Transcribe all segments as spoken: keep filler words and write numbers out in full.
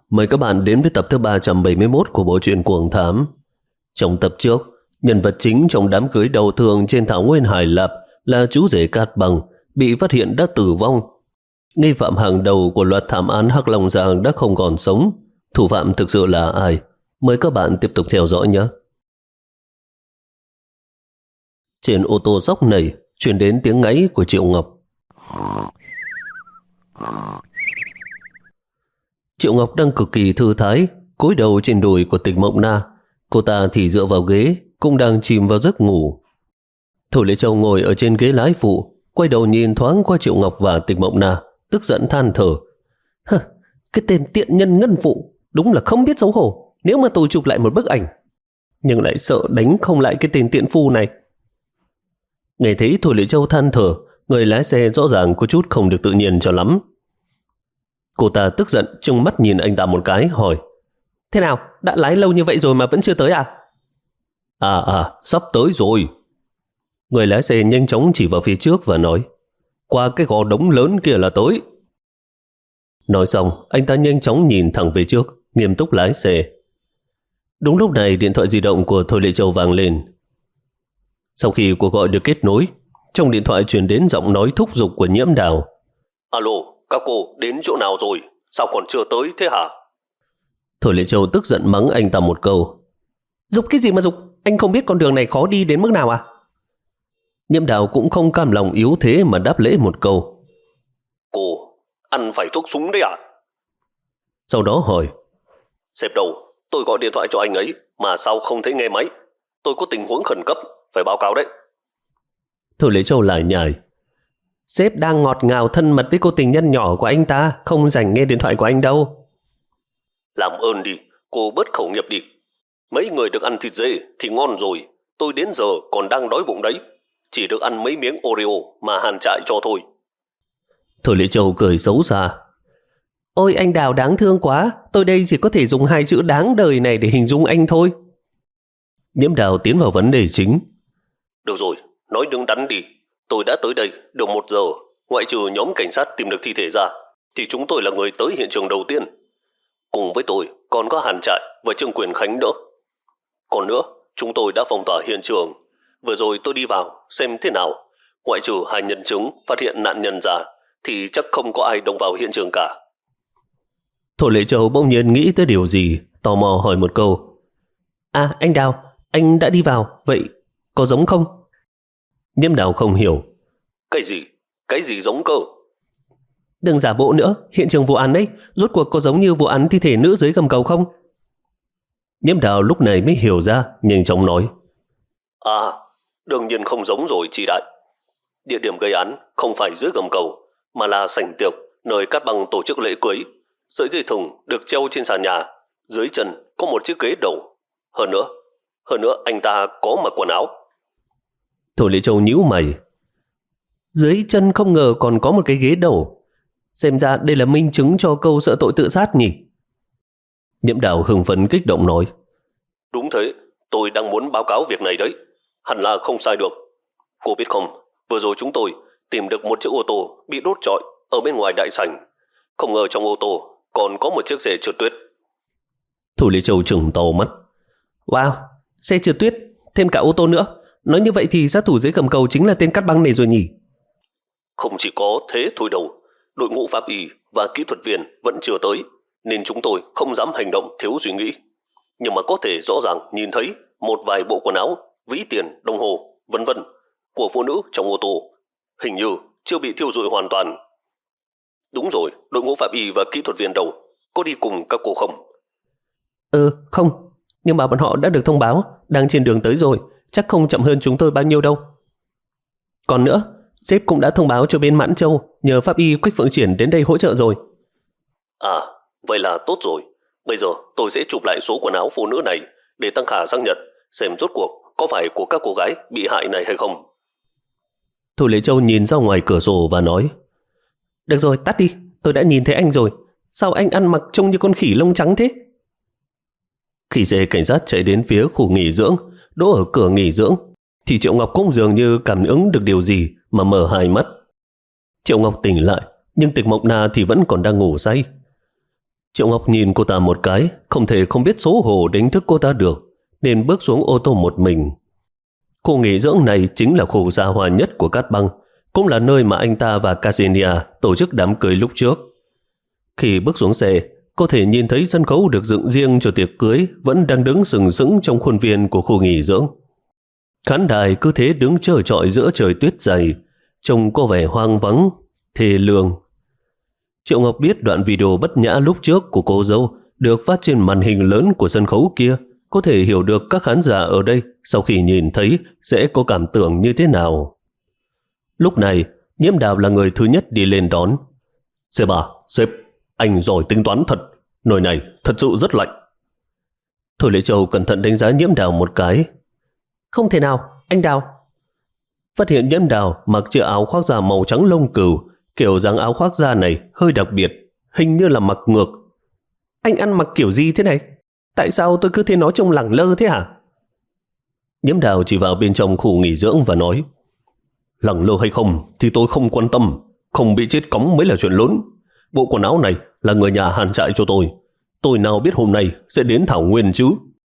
Mời các bạn đến với tập thứ ba trăm bảy mươi mốt của bộ truyện Cuồng Thám. Trong tập trước, nhân vật chính trong đám cưới đầu thường trên thảo nguyên Hải Lạp là chú rể Cát Bằng, bị phát hiện đã tử vong. Nghi phạm hàng đầu của loạt thảm án Hắc Long Giang đã không còn sống. Thủ phạm thực sự là ai? Mời các bạn tiếp tục theo dõi nhé. Trên ô tô dốc này truyền đến tiếng ngáy của Triệu Ngọc. Triệu Ngọc đang cực kỳ thư thái, cúi đầu trên đùi của Tịch Mộng Na. Cô ta thì dựa vào ghế, cũng đang chìm vào giấc ngủ. Thôi Lệ Châu ngồi ở trên ghế lái phụ, quay đầu nhìn thoáng qua Triệu Ngọc và Tịch Mộng Na, tức giận than thở. Hơ, cái tên tiện nhân ngân phụ, đúng là không biết xấu hổ. Nếu mà tôi chụp lại một bức ảnh, nhưng lại sợ đánh không lại cái tên tiện phu này. Nghe thấy Thôi Lệ Châu than thở, người lái xe rõ ràng có chút không được tự nhiên cho lắm. Cô ta tức giận trừng mắt nhìn anh ta một cái, hỏi: Thế nào, đã lái lâu như vậy rồi mà vẫn chưa tới à? À à, sắp tới rồi. Người lái xe nhanh chóng chỉ vào phía trước và nói: Qua cái gò đống lớn kia là tới. Nói xong, anh ta nhanh chóng nhìn thẳng về trước, nghiêm túc lái xe. Đúng lúc này, điện thoại di động của Thôi Lệ Châu vang lên. Sau khi cuộc gọi được kết nối, trong điện thoại truyền đến giọng nói thúc giục của Nhiễm Đào. Alo, các cô đến chỗ nào rồi? Sao còn chưa tới thế hả? Thôi Lệ Châu tức giận mắng anh ta một câu. Dục cái gì mà dục? Anh không biết con đường này khó đi đến mức nào à? Nhiễm Đào cũng không cam lòng yếu thế mà đáp lễ một câu. Cô, ăn phải thuốc súng đấy à? Sau đó hỏi: Sếp đâu? Tôi gọi điện thoại cho anh ấy mà sao không thấy nghe máy? Tôi có tình huống khẩn cấp, phải báo cáo đấy. Thôi Lệ Châu lại nhải: Sếp đang ngọt ngào thân mật với cô tình nhân nhỏ của anh ta, không rảnh nghe điện thoại của anh đâu. Làm ơn đi, cô bớt khẩu nghiệp đi. Mấy người được ăn thịt dê thì ngon rồi, tôi đến giờ còn đang đói bụng đấy. Chỉ được ăn mấy miếng Oreo mà Hàn trại cho thôi. Thôi Lệ Châu cười xấu xa: Ôi anh Đào đáng thương quá, tôi đây chỉ có thể dùng hai chữ đáng đời này để hình dung anh thôi. Nhiễm Đào tiến vào vấn đề chính. Được rồi, nói đứng đắn đi. Tôi đã tới đây được một giờ, ngoại trừ nhóm cảnh sát tìm được thi thể ra, thì chúng tôi là người tới hiện trường đầu tiên. Cùng với tôi còn có Hàn Trại và Trương Quyền Khánh nữa. Còn nữa, chúng tôi đã phong tỏa hiện trường. Vừa rồi tôi đi vào xem thế nào, ngoại trừ hai nhân chứng phát hiện nạn nhân ra, thì chắc không có ai động vào hiện trường cả. Thôi Lệ Châu bỗng nhiên nghĩ tới điều gì, tò mò hỏi một câu. À anh Đào, anh đã đi vào, vậy có giống không? Nhiễm Đào không hiểu. Cái gì? Cái gì giống cơ? Đừng giả bộ nữa, hiện trường vụ án ấy, rốt cuộc có giống như vụ án thi thể nữ dưới gầm cầu không? Nhiễm Đào lúc này mới hiểu ra, nhanh chóng nói. À, đương nhiên không giống rồi chị đại. Địa điểm gây án không phải dưới gầm cầu, mà là sảnh tiệc, nơi Cát Bằng tổ chức lễ cưới. Sợi dây thừng được treo trên sàn nhà, dưới chân có một chiếc ghế đầu. Hơn nữa, hơn nữa anh ta có mặc quần áo. Thôi Lệ Châu nhíu mày. Dưới chân không ngờ còn có một cái ghế đầu. Xem ra đây là minh chứng cho câu sợ tội tự sát nhỉ? Nhiễm Đào hưng phấn kích động nói. Đúng thế, tôi đang muốn báo cáo việc này đấy. Hẳn là không sai được. Cô biết không, vừa rồi chúng tôi tìm được một chiếc ô tô bị đốt trọi ở bên ngoài đại sảnh. Không ngờ trong ô tô còn có một chiếc xe trượt tuyết. Thôi Lệ Châu trừng to mắt. Wow, xe trượt tuyết, thêm cả ô tô nữa. Nói như vậy thì sát thủ dưới gầm cầu chính là tên Cát Băng này rồi nhỉ? Không chỉ có thế thôi đâu. Đội ngũ pháp y và kỹ thuật viên vẫn chưa tới, nên chúng tôi không dám hành động thiếu suy nghĩ. Nhưng mà có thể rõ ràng nhìn thấy một vài bộ quần áo, ví tiền, đồng hồ, vân vân của phụ nữ trong ô tô. Hình như chưa bị thiêu rụi hoàn toàn. Đúng rồi, đội ngũ pháp y và kỹ thuật viên đâu? Có đi cùng các cô không? Ừ, không. Nhưng mà bọn họ đã được thông báo, đang trên đường tới rồi. Chắc không chậm hơn chúng tôi bao nhiêu đâu. Còn nữa, sếp cũng đã thông báo cho bên Mãn Châu, nhờ pháp y Quách Phượng Triển đến đây hỗ trợ rồi. À, vậy là tốt rồi. Bây giờ tôi sẽ chụp lại số quần áo phụ nữ này để tăng khả sang Nhật, xem rốt cuộc có phải của các cô gái bị hại này hay không. Thôi Lệ Châu nhìn ra ngoài cửa sổ và nói. Được rồi, tắt đi, tôi đã nhìn thấy anh rồi. Sao anh ăn mặc trông như con khỉ lông trắng thế? Khi xe cảnh sát chạy đến phía khu nghỉ dưỡng, đỗ ở cửa nghỉ dưỡng, thì Triệu Ngọc cũng dường như cảm ứng được điều gì mà mở hai mắt. Triệu Ngọc tỉnh lại, nhưng Tịch Mộng Na thì vẫn còn đang ngủ say. Triệu Ngọc nhìn cô ta một cái, không thể không biết xấu hổ đánh thức cô ta được, nên bước xuống ô tô một mình. Khu nghỉ dưỡng này chính là khu xa hoa nhất của Cát Băng, cũng là nơi mà anh ta và Ksenia tổ chức đám cưới lúc trước. Khi bước xuống xe, có thể nhìn thấy sân khấu được dựng riêng cho tiệc cưới vẫn đang đứng sừng sững trong khuôn viên của khu nghỉ dưỡng. Khán đài cứ thế đứng trơ trọi giữa trời tuyết dày, trông có vẻ hoang vắng, thê lương. Triệu Ngọc biết đoạn video bất nhã lúc trước của cô dâu được phát trên màn hình lớn của sân khấu kia, có thể hiểu được các khán giả ở đây sau khi nhìn thấy sẽ có cảm tưởng như thế nào. Lúc này, Nhiễm Đào là người thứ nhất đi lên đón. Sếp à, sếp, anh giỏi tính toán thật, nơi này thật sự rất lạnh. Thôi Lệ Châu cẩn thận đánh giá Nhiễm Đào một cái. Không thể nào, anh Đào. Phát hiện Nhiễm Đào mặc chiếc áo khoác da màu trắng lông cừu, kiểu dáng áo khoác da này hơi đặc biệt, hình như là mặc ngược. Anh ăn mặc kiểu gì thế này? Tại sao tôi cứ thấy nó trông lẳng lơ thế hả? Nhiễm Đào chỉ vào bên trong khu nghỉ dưỡng và nói, lẳng lơ hay không thì tôi không quan tâm, không bị chết cóng mới là chuyện lớn. Bộ quần áo này là người nhà Hàn Trại cho tôi, tôi nào biết hôm nay sẽ đến Thảo Nguyên chứ.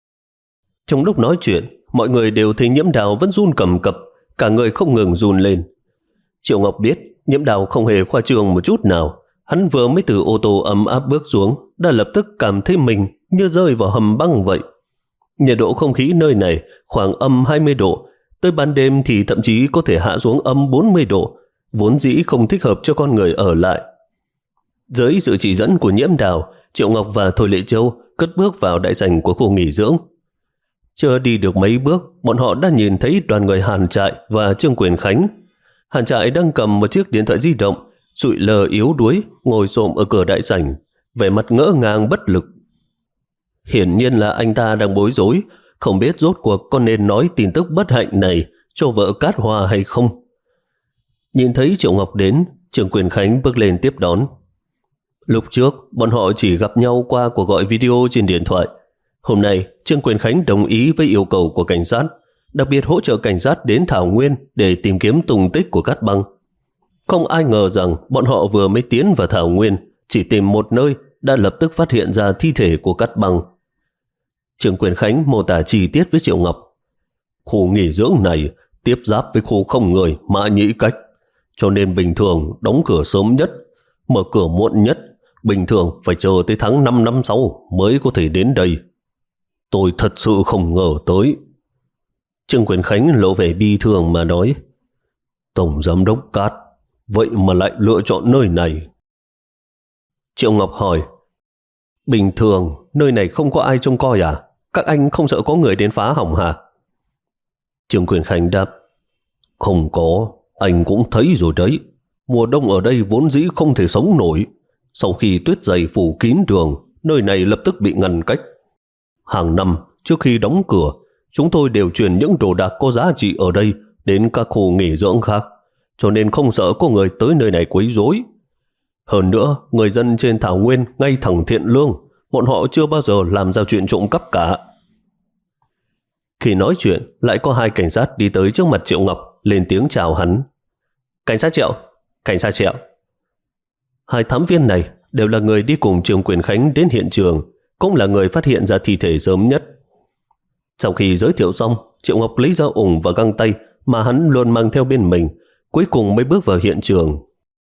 Trong lúc nói chuyện, mọi người đều thấy Nhiễm Đào vẫn run cầm cập, cả người không ngừng run lên. Triệu Ngọc biết Nhiễm Đào không hề khoa trương một chút nào. Hắn vừa mới từ ô tô ấm áp bước xuống, đã lập tức cảm thấy mình như rơi vào hầm băng vậy. Nhiệt độ không khí nơi này khoảng âm hai mươi độ, tới ban đêm thì thậm chí có thể hạ xuống âm bốn mươi độ, vốn dĩ không thích hợp cho con người ở lại. Dưới sự chỉ dẫn của Nhiễm Đào, Triệu Ngọc và Thôi Lệ Châu cất bước vào đại sảnh của khu nghỉ dưỡng. Chưa đi được mấy bước, bọn họ đã nhìn thấy đoàn người Hàn Trại và Trương Quyền Khánh. Hàn Trại đang cầm một chiếc điện thoại di động, sụi lờ yếu đuối, ngồi xổm ở cửa đại sảnh, vẻ mặt ngỡ ngàng bất lực. Hiển nhiên là anh ta đang bối rối, không biết rốt cuộc có nên nói tin tức bất hạnh này cho vợ Cát Hoa hay không. Nhìn thấy Triệu Ngọc đến, Trương Quyền Khánh bước lên tiếp đón. Lúc trước, bọn họ chỉ gặp nhau qua cuộc gọi video trên điện thoại. Hôm nay, Trương Quyền Khánh đồng ý với yêu cầu của cảnh sát, đặc biệt hỗ trợ cảnh sát đến Thảo Nguyên để tìm kiếm tung tích của Cát Băng. Không ai ngờ rằng bọn họ vừa mới tiến vào Thảo Nguyên, chỉ tìm một nơi đã lập tức phát hiện ra thi thể của Cát Băng. Trương Quyền Khánh mô tả chi tiết với Triệu Ngọc. Khu nghỉ dưỡng này tiếp giáp với khu không người Mã Nhĩ Cách, cho nên bình thường đóng cửa sớm nhất, mở cửa muộn nhất, bình thường phải chờ tới tháng năm năm sau mới có thể đến đây. Tôi thật sự không ngờ tới. Trương Quyền Khánh lộ vẻ bi thương mà nói, Tổng Giám đốc Cát, vậy mà lại lựa chọn nơi này. Triệu Ngọc hỏi, bình thường nơi này không có ai trông coi à? Các anh không sợ có người đến phá hỏng hả? Trương Quyền Khánh đáp, không có, anh cũng thấy rồi đấy. Mùa đông ở đây vốn dĩ không thể sống nổi. Sau khi tuyết dày phủ kín đường, nơi này lập tức bị ngăn cách. Hàng năm, trước khi đóng cửa, chúng tôi đều chuyển những đồ đạc có giá trị ở đây đến các khu nghỉ dưỡng khác, cho nên không sợ có người tới nơi này quấy rối. Hơn nữa, người dân trên Thảo Nguyên ngay thẳng thiện lương, bọn họ chưa bao giờ làm ra chuyện trộm cắp cả. Khi nói chuyện, lại có hai cảnh sát đi tới trước mặt Triệu Ngọc, lên tiếng chào hắn. Cảnh sát Triệu, cảnh sát Triệu. Hai thám viên này đều là người đi cùng Trương Quyền Khánh đến hiện trường, cũng là người phát hiện ra thi thể sớm nhất. Sau khi giới thiệu xong, Triệu Ngọc lấy ra ủng và găng tay mà hắn luôn mang theo bên mình, cuối cùng mới bước vào hiện trường.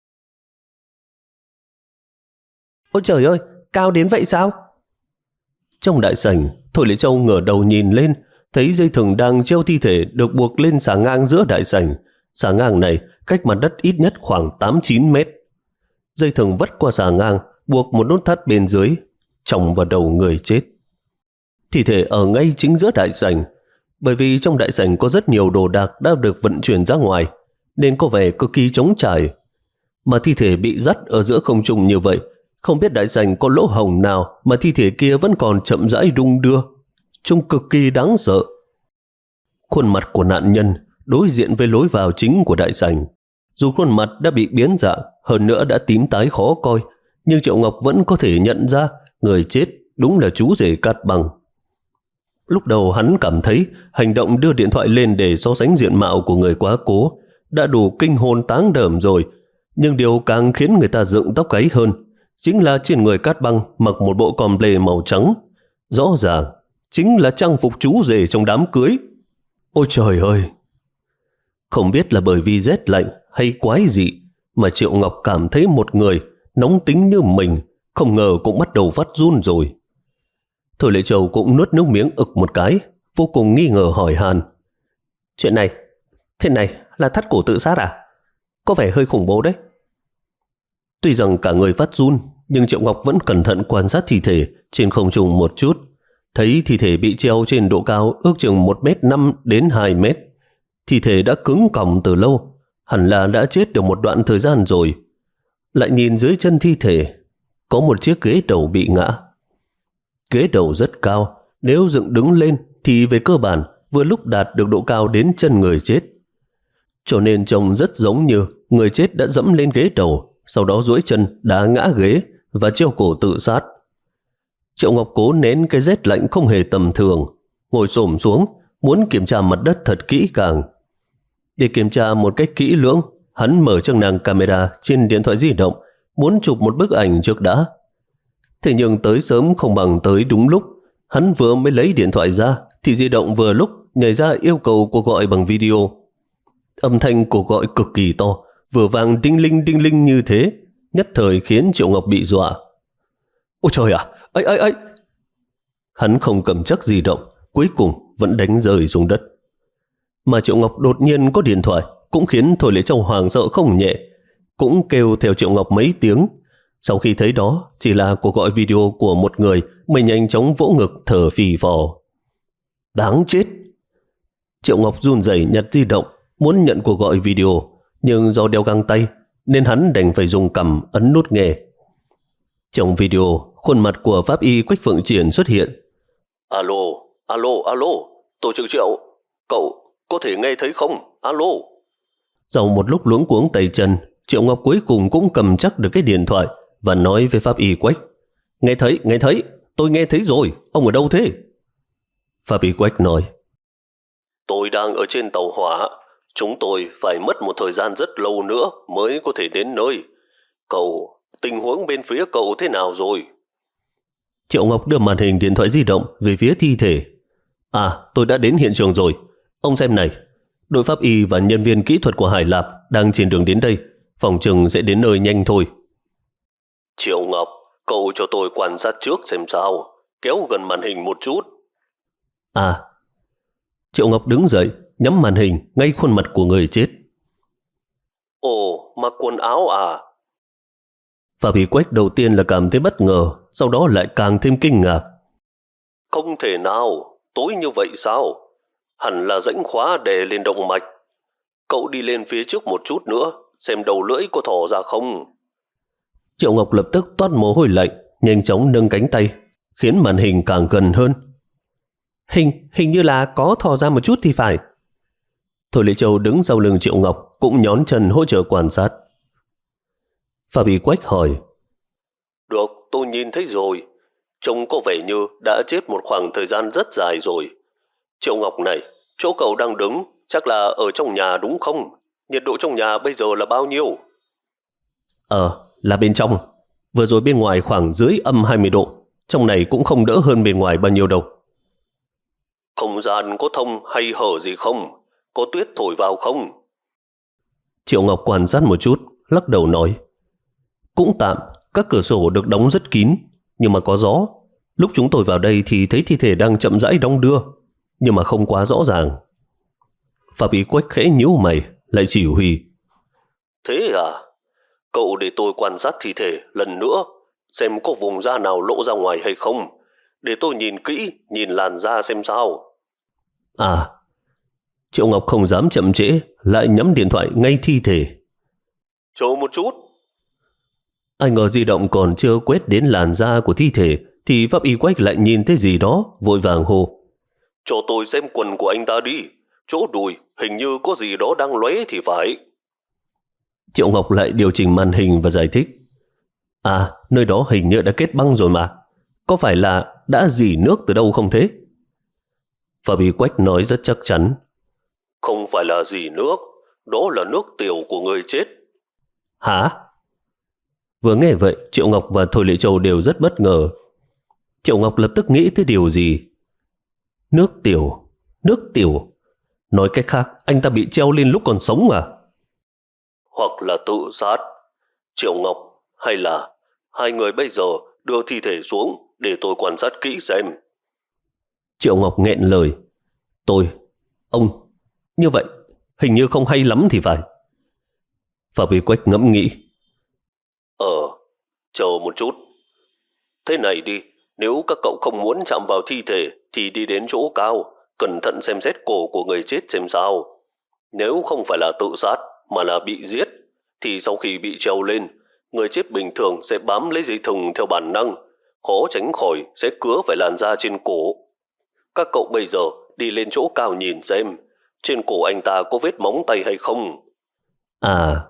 Ôi trời ơi, cao đến vậy sao? Trong đại sảnh, Thôi Lệ Châu ngửa đầu nhìn lên, thấy dây thừng đang treo thi thể được buộc lên xà ngang giữa đại sảnh. Xà ngang này cách mặt đất ít nhất khoảng tám chín mét. Dây thừng vắt qua xà ngang, buộc một nút thắt bên dưới, chồng vào đầu người chết. Thi thể ở ngay chính giữa đại sảnh, bởi vì trong đại sảnh có rất nhiều đồ đạc đã được vận chuyển ra ngoài, nên có vẻ cực kỳ trống trải. Mà thi thể bị dắt ở giữa không trung như vậy, không biết đại sảnh có lỗ hổng nào mà thi thể kia vẫn còn chậm rãi đung đưa, trông cực kỳ đáng sợ. Khuôn mặt của nạn nhân đối diện với lối vào chính của đại sảnh. Dù khuôn mặt đã bị biến dạng, hơn nữa đã tím tái khó coi, nhưng Triệu Ngọc vẫn có thể nhận ra người chết đúng là chú rể Cát Băng. Lúc đầu hắn cảm thấy hành động đưa điện thoại lên để so sánh diện mạo của người quá cố đã đủ kinh hồn táng đờm rồi, nhưng điều càng khiến người ta dựng tóc gáy hơn, chính là trên người Cát Băng mặc một bộ comble màu trắng. Rõ ràng, chính là trang phục chú rể trong đám cưới. Ôi trời ơi! Không biết là bởi vì rét lạnh hay quái dị mà Triệu Ngọc cảm thấy một người nóng tính như mình không ngờ cũng bắt đầu phát run rồi. Thôi Lệ Châu cũng nuốt nước miếng ực một cái, vô cùng nghi ngờ hỏi han. Chuyện này, thế này là thắt cổ tự sát à? Có vẻ hơi khủng bố đấy. Tuy rằng cả người phát run, nhưng Triệu Ngọc vẫn cẩn thận quan sát thi thể trên không trung một chút. Thấy thi thể bị treo trên độ cao ước chừng một mét năm đến hai mét. Thi thể đã cứng còng từ lâu, hẳn là đã chết được một đoạn thời gian rồi. Lại nhìn dưới chân thi thể, có một chiếc ghế đầu bị ngã. Ghế đầu rất cao, nếu dựng đứng lên thì về cơ bản vừa lúc đạt được độ cao đến chân người chết. Cho nên trông rất giống như người chết đã dẫm lên ghế đầu, sau đó duỗi chân đá ngã ghế và treo cổ tự sát. Triệu Ngọc cố nén cái rét lạnh không hề tầm thường, ngồi xổm xuống muốn kiểm tra mặt đất thật kỹ càng. Để kiểm tra một cách kỹ lưỡng, hắn mở chức năng camera trên điện thoại di động, muốn chụp một bức ảnh trước đã. Thế nhưng tới sớm không bằng tới đúng lúc. Hắn vừa mới lấy điện thoại ra thì di động vừa lúc nhảy ra yêu cầu cuộc gọi bằng video. Âm thanh cuộc gọi cực kỳ to, vừa vang đinh linh đinh linh như thế, nhất thời khiến Triệu Ngọc bị dọa. Ôi trời ạ, ấy ấy ấy! Hắn không cầm chắc di động, cuối cùng vẫn đánh rơi xuống đất. Mà Triệu Ngọc đột nhiên có điện thoại cũng khiến Thôi Lệ Châu hoàng sợ không nhẹ, cũng kêu theo Triệu Ngọc mấy tiếng. Sau khi thấy đó chỉ là cuộc gọi video của một người, mình nhanh chóng vỗ ngực thở phì phò. Đáng chết! Triệu Ngọc run rẩy nhặt di động, muốn nhận cuộc gọi video, nhưng do đeo găng tay nên hắn đành phải dùng cằm ấn nút nghe. Trong video, khuôn mặt của pháp y Quách Phượng Triển xuất hiện. Alo, alo, alo, tổ trưởng Triệu, cậu có thể nghe thấy không? Alo. Sau một lúc luống cuống tay chân, Triệu Ngọc cuối cùng cũng cầm chắc được cái điện thoại và nói với pháp y Quách. Nghe thấy, nghe thấy, tôi nghe thấy rồi, ông ở đâu thế? Pháp y Quách nói. Tôi đang ở trên tàu hỏa, chúng tôi phải mất một thời gian rất lâu nữa mới có thể đến nơi. Cậu, tình huống bên phía cậu thế nào rồi? Triệu Ngọc đưa màn hình điện thoại di động về phía thi thể. À, tôi đã đến hiện trường rồi. Ông xem này, đội pháp y và nhân viên kỹ thuật của Hải Lạp đang trên đường đến đây, phòng chừng sẽ đến nơi nhanh thôi. Triệu Ngọc, cậu cho tôi quan sát trước xem sao, kéo gần màn hình một chút. À. Triệu Ngọc đứng dậy, nhắm màn hình ngay khuôn mặt của người chết. Ồ, mặc quần áo à? Pháp y Quách đầu tiên là cảm thấy bất ngờ, sau đó lại càng thêm kinh ngạc. Không thể nào, tối như vậy sao? Hẳn là rãnh khóa đè lên động mạch. Cậu đi lên phía trước một chút nữa, xem đầu lưỡi có thò ra không. Triệu Ngọc lập tức toát mồ hôi lạnh, nhanh chóng nâng cánh tay, khiến màn hình càng gần hơn. Hình, hình như là có thò ra một chút thì phải. Thôi Lệ Châu đứng sau lưng Triệu Ngọc, cũng nhón chân hỗ trợ quan sát. Pháp y Quách hỏi. Được, tôi nhìn thấy rồi. Trông có vẻ như đã chết một khoảng thời gian rất dài rồi. Triệu Ngọc này, chỗ cậu đang đứng chắc là ở trong nhà đúng không? Nhiệt độ trong nhà bây giờ là bao nhiêu? Ờ, là bên trong. Vừa rồi bên ngoài khoảng dưới âm hai mươi độ. Trong này cũng không đỡ hơn bên ngoài bao nhiêu đâu. Không gian có thông hay hở gì không? Có tuyết thổi vào không? Triệu Ngọc quan sát một chút, lắc đầu nói. Cũng tạm, các cửa sổ được đóng rất kín, nhưng mà có gió. Lúc chúng tôi vào đây thì thấy thi thể đang chậm rãi đong đưa, nhưng mà không quá rõ ràng. Pháp y Quách khẽ nhíu mày, lại chỉ huy. Thế à? Cậu để tôi quan sát thi thể lần nữa, xem có vùng da nào lộ ra ngoài hay không. Để tôi nhìn kỹ, nhìn làn da xem sao. À. Triệu Ngọc không dám chậm trễ, lại nhắm điện thoại ngay thi thể. Chờ một chút. Anh ở di động còn chưa quét đến làn da của thi thể thì pháp y Quách lại nhìn thấy gì đó, vội vàng hô. Cho tôi xem quần của anh ta đi. Chỗ đùi hình như có gì đó đang lóe thì phải. Triệu Ngọc lại điều chỉnh màn hình và giải thích. À, nơi đó hình như đã kết băng rồi mà. Có phải là đã rỉ nước từ đâu không thế? Pháp y Quách nói rất chắc chắn. Không phải là rỉ nước, đó là nước tiểu của người chết. Hả? Vừa nghe vậy, Triệu Ngọc và Thôi Lệ Châu đều rất bất ngờ. Triệu Ngọc lập tức nghĩ tới điều gì. Nước tiểu, nước tiểu. Nói cách khác, anh ta bị treo lên lúc còn sống à? Hoặc là tự sát. Triệu Ngọc, hay là hai người bây giờ đưa thi thể xuống để tôi quan sát kỹ xem. Triệu Ngọc nghẹn lời. Tôi, ông, như vậy hình như không hay lắm thì phải. Phạm Y Quách ngẫm nghĩ. Ờ, chờ một chút. Thế này đi, nếu các cậu không muốn chạm vào thi thể thì đi đến chỗ cao, cẩn thận xem xét cổ của người chết xem sao. Nếu không phải là tự sát mà là bị giết, thì sau khi bị treo lên, người chết bình thường sẽ bám lấy dây thừng theo bản năng, khó tránh khỏi sẽ cứa phải làn da trên cổ. Các cậu bây giờ đi lên chỗ cao nhìn xem, trên cổ anh ta có vết móng tay hay không. À.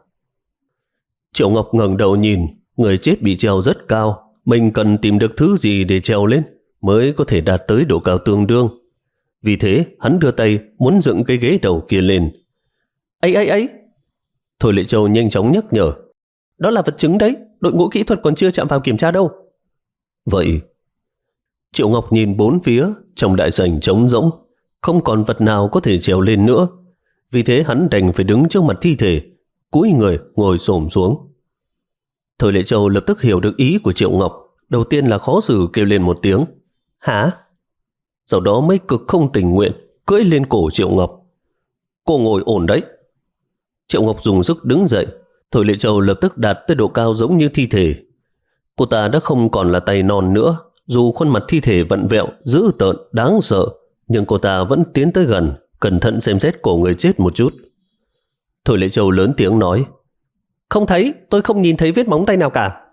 Triệu Ngọc ngẩng đầu nhìn, người chết bị treo rất cao, mình cần tìm được thứ gì để treo lên mới có thể đạt tới độ cao tương đương. Vì thế, hắn đưa tay muốn dựng cái ghế đầu kia lên. Ấy ấy ấy! Thôi Lệ Châu nhanh chóng nhắc nhở. Đó là vật chứng đấy, đội ngũ kỹ thuật còn chưa chạm vào kiểm tra đâu. Vậy, Triệu Ngọc nhìn bốn phía, trong đại sảnh trống rỗng, không còn vật nào có thể trèo lên nữa. Vì thế hắn đành phải đứng trước mặt thi thể, cúi người ngồi xổm xuống. Thôi Lệ Châu lập tức hiểu được ý của Triệu Ngọc, đầu tiên là khó xử kêu lên một tiếng. Hả? Sau đó mới cực không tình nguyện cưỡi lên cổ Triệu Ngọc. Cô ngồi ổn đấy. Triệu Ngọc dùng sức đứng dậy. Thôi Lệ Châu lập tức đạt tới độ cao giống như thi thể. Cô ta đã không còn là tay non nữa. Dù khuôn mặt thi thể vặn vẹo, dữ tợn, đáng sợ, nhưng cô ta vẫn tiến tới gần, cẩn thận xem xét cổ người chết một chút. Thôi Lệ Châu lớn tiếng nói. Không thấy, tôi không nhìn thấy vết móng tay nào cả.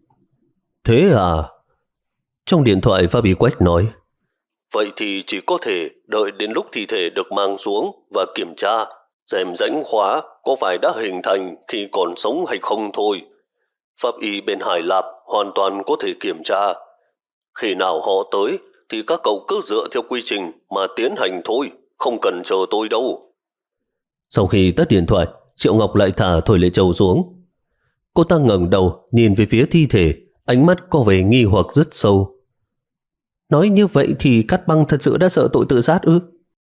Thế à? Trong điện thoại Pháp Y Quách nói. Vậy thì chỉ có thể đợi đến lúc thi thể được mang xuống và kiểm tra xem rãnh khóa có phải đã hình thành khi còn sống hay không thôi. Pháp y bên Hải Lạp hoàn toàn có thể kiểm tra. Khi nào họ tới thì các cậu cứ dựa theo quy trình mà tiến hành thôi, không cần chờ tôi đâu. Sau khi tắt điện thoại, Triệu Ngọc lại thả Thôi Lệ Châu xuống. Cô ta ngẩng đầu nhìn về phía thi thể, ánh mắt có vẻ nghi hoặc rất sâu. Nói như vậy thì Cát Băng thật sự đã sợ tội tự sát ư?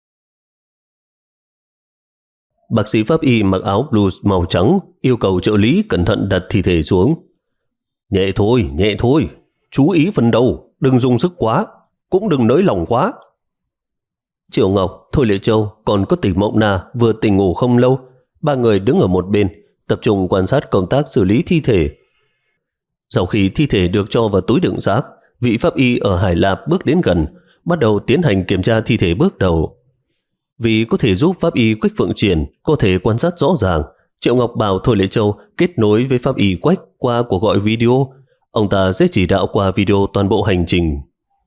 Bác sĩ pháp y mặc áo blues màu trắng yêu cầu trợ lý cẩn thận đặt thi thể xuống. Nhẹ thôi, nhẹ thôi, chú ý phần đầu, đừng dùng sức quá, cũng đừng nới lỏng quá. Triệu Ngọc, Thôi Lệ Châu còn có Tịch Mộng Na vừa tỉnh ngủ không lâu, ba người đứng ở một bên tập trung quan sát công tác xử lý thi thể. Sau khi thi thể được cho vào túi đựng xác, vị pháp y ở Hải Lạp bước đến gần, bắt đầu tiến hành kiểm tra thi thể bước đầu. Vì có thể giúp pháp y Quách Phượng Triển có thể quan sát rõ ràng, Triệu Ngọc bảo Thôi Lệ Châu kết nối với pháp y Quách qua cuộc gọi video. Ông ta sẽ chỉ đạo qua video toàn bộ hành trình.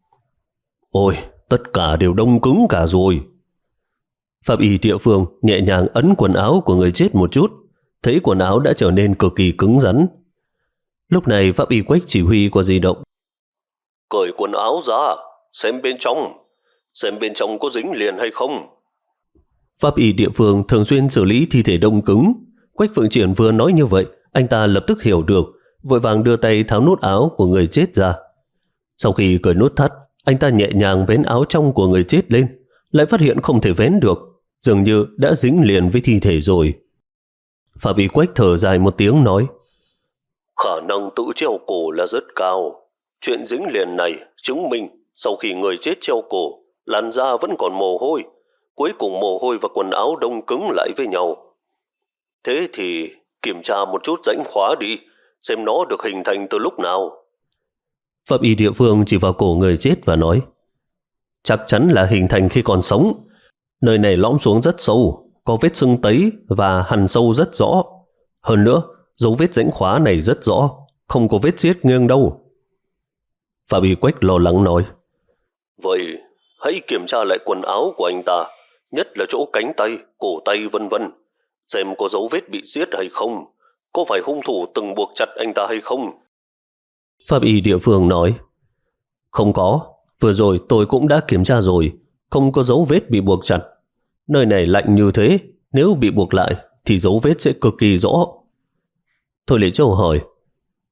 Ôi, tất cả đều đông cứng cả rồi. Pháp y địa phương nhẹ nhàng ấn quần áo của người chết một chút, thấy quần áo đã trở nên cực kỳ cứng rắn. Lúc này pháp y Quách chỉ huy qua di động. Cởi quần áo ra, xem bên trong, xem bên trong có dính liền hay không. Pháp y địa phương thường xuyên xử lý thi thể đông cứng. Quách Phượng Triển vừa nói như vậy, anh ta lập tức hiểu được, vội vàng đưa tay tháo nút áo của người chết ra. Sau khi cởi nút thắt, anh ta nhẹ nhàng vén áo trong của người chết lên, lại phát hiện không thể vén được, dường như đã dính liền với thi thể rồi. Pháp y Quách thở dài một tiếng nói, khả năng tự treo cổ là rất cao. Chuyện dính liền này chứng minh sau khi người chết treo cổ, làn da vẫn còn mồ hôi, cuối cùng mồ hôi và quần áo đông cứng lại với nhau. Thế thì kiểm tra một chút rãnh khóa đi, xem nó được hình thành từ lúc nào. Pháp y địa phương chỉ vào cổ người chết và nói, chắc chắn là hình thành khi còn sống. Nơi này lõm xuống rất sâu, có vết sưng tấy và hằn sâu rất rõ. Hơn nữa, dấu vết rãnh khóa này rất rõ, không có vết xiết nghiêng đâu. Pháp y Quách lo lắng nói, vậy hãy kiểm tra lại quần áo của anh ta, nhất là chỗ cánh tay, cổ tay vân vân, xem có dấu vết bị xiết hay không, có phải hung thủ từng buộc chặt anh ta hay không. Pháp y địa phương nói, không có, vừa rồi tôi cũng đã kiểm tra rồi, không có dấu vết bị buộc chặt. Nơi này lạnh như thế, nếu bị buộc lại thì dấu vết sẽ cực kỳ rõ. Thôi Lệ Châu hỏi,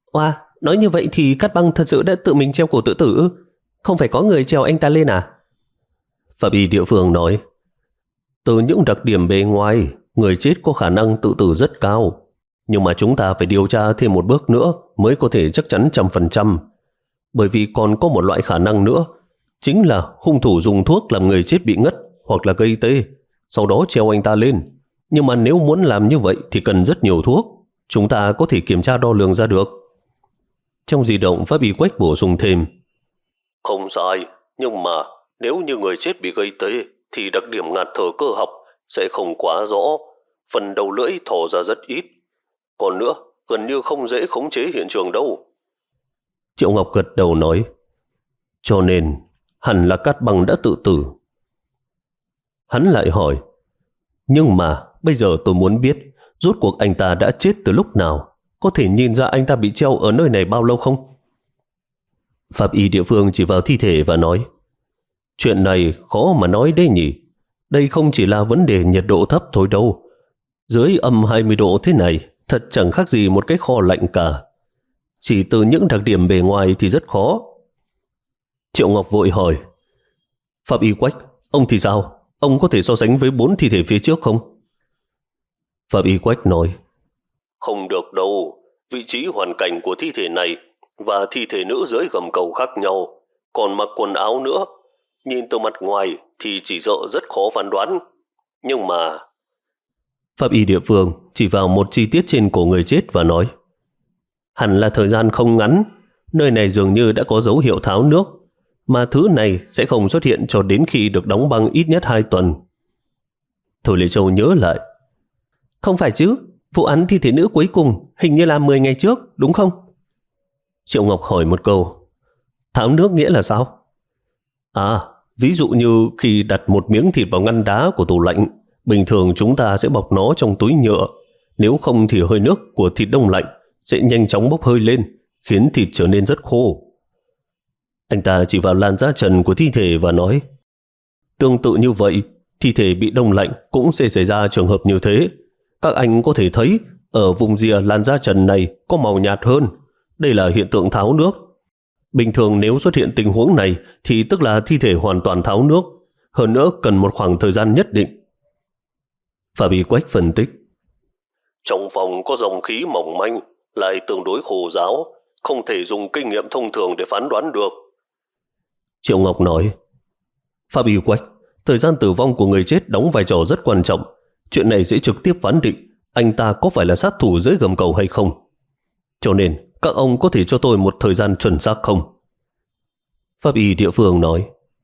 Oa, nói như vậy thì Cát Băng thật sự đã tự mình treo cổ tự tử, không phải có người treo anh ta lên à? Pháp y địa phương nói, từ những đặc điểm bề ngoài, người chết có khả năng tự tử rất cao. Nhưng mà chúng ta phải điều tra thêm một bước nữa mới có thể chắc chắn trăm phần trăm. Bởi vì còn có một loại khả năng nữa, chính là hung thủ dùng thuốc làm người chết bị ngất hoặc là gây tê, sau đó treo anh ta lên. Nhưng mà nếu muốn làm như vậy thì cần rất nhiều thuốc. Chúng ta có thể kiểm tra đo lường ra được. Trong di động, Pháp y Quách bổ sung thêm, không sai, nhưng mà nếu như người chết bị gây tê thì đặc điểm ngạt thở cơ học sẽ không quá rõ. Phần đầu lưỡi thò ra rất ít. Còn nữa, gần như không dễ khống chế hiện trường đâu. Triệu Ngọc gật đầu nói, cho nên hẳn là Cát Băng đã tự tử. Hắn lại hỏi, nhưng mà bây giờ tôi muốn biết rốt cuộc anh ta đã chết từ lúc nào, có thể nhìn ra anh ta bị treo ở nơi này bao lâu không? Pháp y địa phương chỉ vào thi thể và nói, chuyện này khó mà nói đấy nhỉ. Đây không chỉ là vấn đề nhiệt độ thấp thôi đâu. Dưới âm hai mươi độ thế này thật chẳng khác gì một cái kho lạnh cả. Chỉ từ những đặc điểm bề ngoài thì rất khó. Triệu Ngọc vội hỏi, Pháp y Quách, ông thì sao? Ông có thể so sánh với bốn thi thể phía trước không? Pháp y Quách nói, không được đâu. Vị trí hoàn cảnh của thi thể này và thi thể nữ dưới gầm cầu khác nhau, còn mặc quần áo nữa. Nhìn từ mặt ngoài thì chỉ sợ rất khó phán đoán. Nhưng mà... Pháp y địa phương chỉ vào một chi tiết trên cổ người chết và nói, hẳn là thời gian không ngắn, nơi này dường như đã có dấu hiệu tháo nước, mà thứ này sẽ không xuất hiện cho đến khi được đóng băng ít nhất hai tuần. Thôi Lệ Châu nhớ lại, không phải chứ, vụ án thi thể nữ cuối cùng hình như là mười ngày trước, đúng không? Triệu Ngọc hỏi một câu, tháo nước nghĩa là sao? À, ví dụ như khi đặt một miếng thịt vào ngăn đá của tủ lạnh, bình thường chúng ta sẽ bọc nó trong túi nhựa, nếu không thì hơi nước của thịt đông lạnh sẽ nhanh chóng bốc hơi lên, khiến thịt trở nên rất khô. Anh ta chỉ vào làn da trần của thi thể và nói, tương tự như vậy, thi thể bị đông lạnh cũng sẽ xảy ra trường hợp như thế. Các anh có thể thấy ở vùng rìa làn da trần này có màu nhạt hơn. Đây là hiện tượng tháo nước. Bình thường nếu xuất hiện tình huống này thì tức là thi thể hoàn toàn tháo nước, hơn nữa cần một khoảng thời gian nhất định. Pháp y Quách phân tích, trong phòng có dòng khí mỏng manh, lại tương đối khô ráo, không thể dùng kinh nghiệm thông thường để phán đoán được. Triệu Ngọc nói, Pháp y Quách, thời gian tử vong của người chết đóng vai trò rất quan trọng. Chuyện này sẽ trực tiếp phán định anh ta có phải là sát thủ dưới gầm cầu hay không. Cho nên các ông có thể cho tôi một thời gian chuẩn xác không? Pháp y địa phương nói,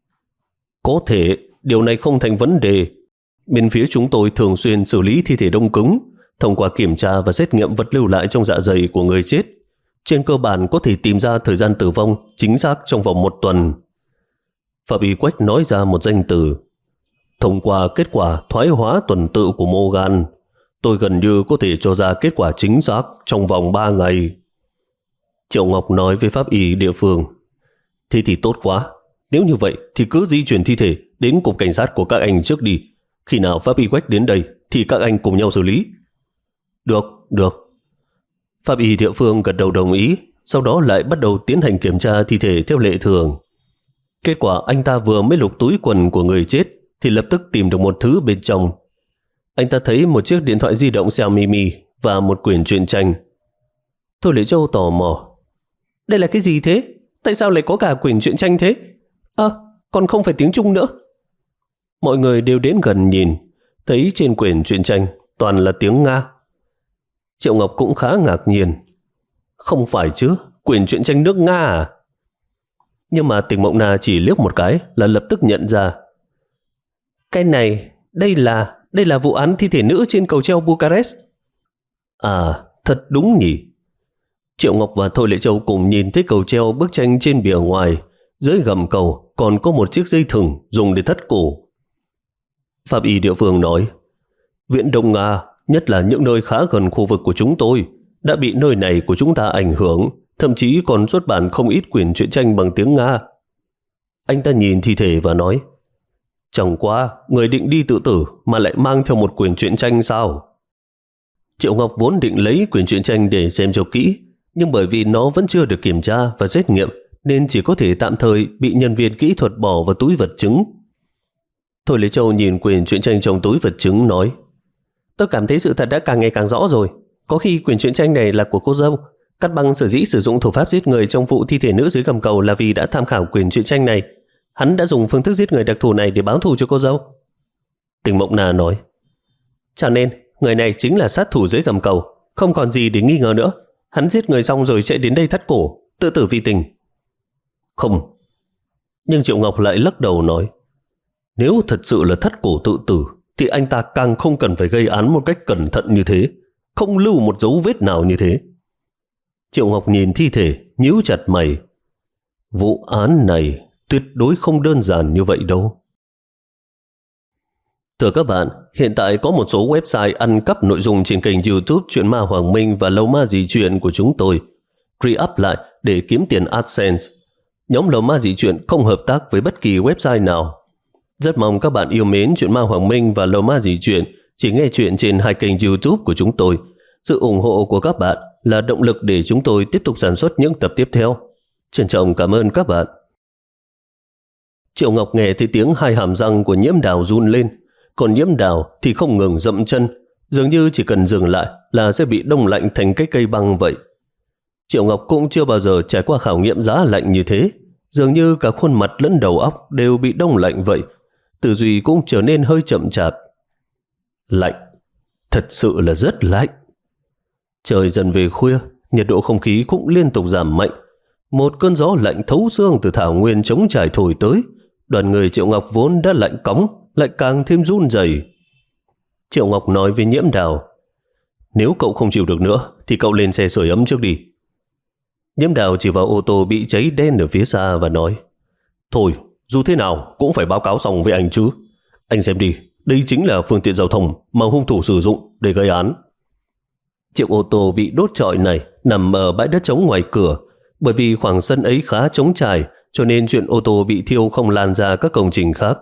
có thể, điều này không thành vấn đề. Bên phía chúng tôi thường xuyên xử lý thi thể đông cứng, thông qua kiểm tra và xét nghiệm vật lưu lại trong dạ dày của người chết. Trên cơ bản có thể tìm ra thời gian tử vong chính xác trong vòng một tuần. Pháp y Quách nói ra một danh từ. Thông qua kết quả thoái hóa tuần tự của mô gan, tôi gần như có thể cho ra kết quả chính xác trong vòng ba ngày. Triệu Ngọc nói với pháp y địa phương, thế thì tốt quá. Nếu như vậy thì cứ di chuyển thi thể đến cục cảnh sát của các anh trước đi. Khi nào pháp y Quách đến đây thì các anh cùng nhau xử lý. Được, được. Pháp y địa phương gật đầu đồng ý, sau đó lại bắt đầu tiến hành kiểm tra thi thể theo lệ thường. Kết quả anh ta vừa mới lục túi quần của người chết thì lập tức tìm được một thứ bên trong. Anh ta thấy một chiếc điện thoại di động Xiaomi Mi và một quyển truyện tranh. Thôi Lệ Châu tò mò, đây là cái gì thế? Tại sao lại có cả quyển truyện tranh thế? À, còn không phải tiếng Trung nữa. Mọi người đều đến gần nhìn, thấy trên quyển truyện tranh toàn là tiếng Nga. Triệu Ngọc cũng khá ngạc nhiên. Không phải chứ, quyển truyện tranh nước Nga à? Nhưng mà Tịch Mộng Na chỉ liếc một cái là lập tức nhận ra. Cái này, đây là, đây là vụ án thi thể nữ trên cầu treo Bucharest. À, thật đúng nhỉ. Triệu Ngọc và Thôi Lệ Châu cùng nhìn thấy cầu treo bức tranh trên bìa ngoài. Dưới gầm cầu còn có một chiếc dây thừng dùng để thắt cổ. Pháp y địa phương nói, Viện Đông Nga, nhất là những nơi khá gần khu vực của chúng tôi, đã bị nơi này của chúng ta ảnh hưởng, thậm chí còn xuất bản không ít quyển truyện tranh bằng tiếng Nga. Anh ta nhìn thi thể và nói, chẳng qua người định đi tự tử mà lại mang theo một quyển truyện tranh sao? Triệu Ngọc vốn định lấy quyển truyện tranh để xem cho kỹ, nhưng bởi vì nó vẫn chưa được kiểm tra và xét nghiệm nên chỉ có thể tạm thời bị nhân viên kỹ thuật bỏ vào túi vật chứng. Thôi Lê Châu nhìn quyển truyện tranh trong túi vật chứng nói: Tôi cảm thấy sự thật đã càng ngày càng rõ rồi. Có khi quyển truyện tranh này là của cô dâu. Cát Băng sở dĩ sử dụng thủ pháp giết người trong vụ thi thể nữ dưới gầm cầu là vì đã tham khảo quyển truyện tranh này. Hắn đã dùng phương thức giết người đặc thù này để báo thù cho cô dâu. Tình Mộng Na nói: Cho nên người này chính là sát thủ dưới gầm cầu, không còn gì để nghi ngờ nữa. Hắn giết người xong rồi chạy đến đây thắt cổ, tự tử vì tình. Không. Nhưng Triệu Ngọc lại lắc đầu nói: Nếu thật sự là thắt cổ tự tử thì anh ta càng không cần phải gây án một cách cẩn thận như thế, không lưu một dấu vết nào như thế. Triệu Ngọc nhìn thi thể, nhíu chặt mày. Vụ án này tuyệt đối không đơn giản như vậy đâu. Thưa các bạn, hiện tại có một số website ăn cắp nội dung trên kênh YouTube Chuyện Ma Hoàng Minh và Lầu Ma Dị Chuyện của chúng tôi re-up lại để kiếm tiền AdSense. Nhóm Lầu Ma Dị Chuyện không hợp tác với bất kỳ website nào. Rất mong các bạn yêu mến Chuyện Ma Hoàng Minh và Lầu Ma Dị Chuyện chỉ nghe chuyện trên hai kênh YouTube của chúng tôi. Sự ủng hộ của các bạn là động lực để chúng tôi tiếp tục sản xuất những tập tiếp theo. Trân trọng cảm ơn các bạn. Triệu Ngọc nghe thấy tiếng hai hàm răng của Nhiễm Đào run lên, còn Nhiễm Đào thì không ngừng dậm chân, dường như chỉ cần dừng lại là sẽ bị đông lạnh thành cái cây băng vậy. Triệu Ngọc cũng chưa bao giờ trải qua khảo nghiệm giá lạnh như thế, dường như cả khuôn mặt lẫn đầu óc đều bị đông lạnh vậy, tư duy cũng trở nên hơi chậm chạp. Lạnh, thật sự là rất lạnh. Trời dần về khuya, nhiệt độ không khí cũng liên tục giảm mạnh. Một cơn gió lạnh thấu xương từ thảo nguyên trống trải thổi tới, đoàn người Triệu Ngọc vốn đã lạnh cóng lại càng thêm run rẩy. Triệu Ngọc nói với Nhiễm Đào: Nếu cậu không chịu được nữa thì cậu lên xe sưởi ấm trước đi. Nhiễm Đào chỉ vào ô tô bị cháy đen ở phía xa và nói: Thôi, dù thế nào cũng phải báo cáo xong với anh chứ. Anh xem đi, đây chính là phương tiện giao thông mà hung thủ sử dụng để gây án. Chiếc ô tô bị đốt trọi này nằm ở bãi đất trống ngoài cửa. Bởi vì khoảng sân ấy khá trống trải, cho nên chuyện ô tô bị thiêu không lan ra các công trình khác.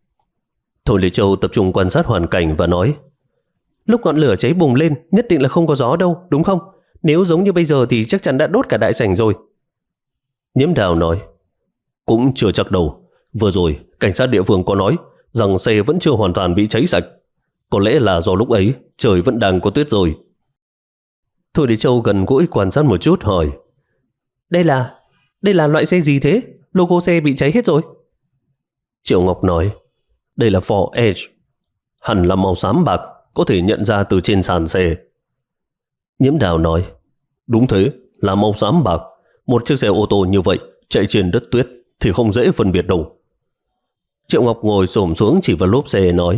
Thôi Lê Châu tập trung quan sát hoàn cảnh và nói: Lúc ngọn lửa cháy bùng lên nhất định là không có gió đâu, đúng không? Nếu giống như bây giờ thì chắc chắn đã đốt cả đại sảnh rồi. Nhiễm Đào nói: Cũng chưa chắc đâu. Vừa rồi cảnh sát địa phương có nói rằng xe vẫn chưa hoàn toàn bị cháy sạch. Có lẽ là do lúc ấy trời vẫn đang có tuyết rồi. Thôi Lê Châu gần gũi quan sát một chút hỏi: Đây là, đây là loại xe gì thế? Logo xe bị cháy hết rồi. Triệu Ngọc nói: Đây là Ford Edge. Hẳn là màu xám bạc, có thể nhận ra từ trên sàn xe. Nhiễm Đào nói: Đúng thế, là màu xám bạc. Một chiếc xe ô tô như vậy chạy trên đất tuyết thì không dễ phân biệt đâu. Triệu Ngọc ngồi xổm xuống chỉ vào lốp xe nói: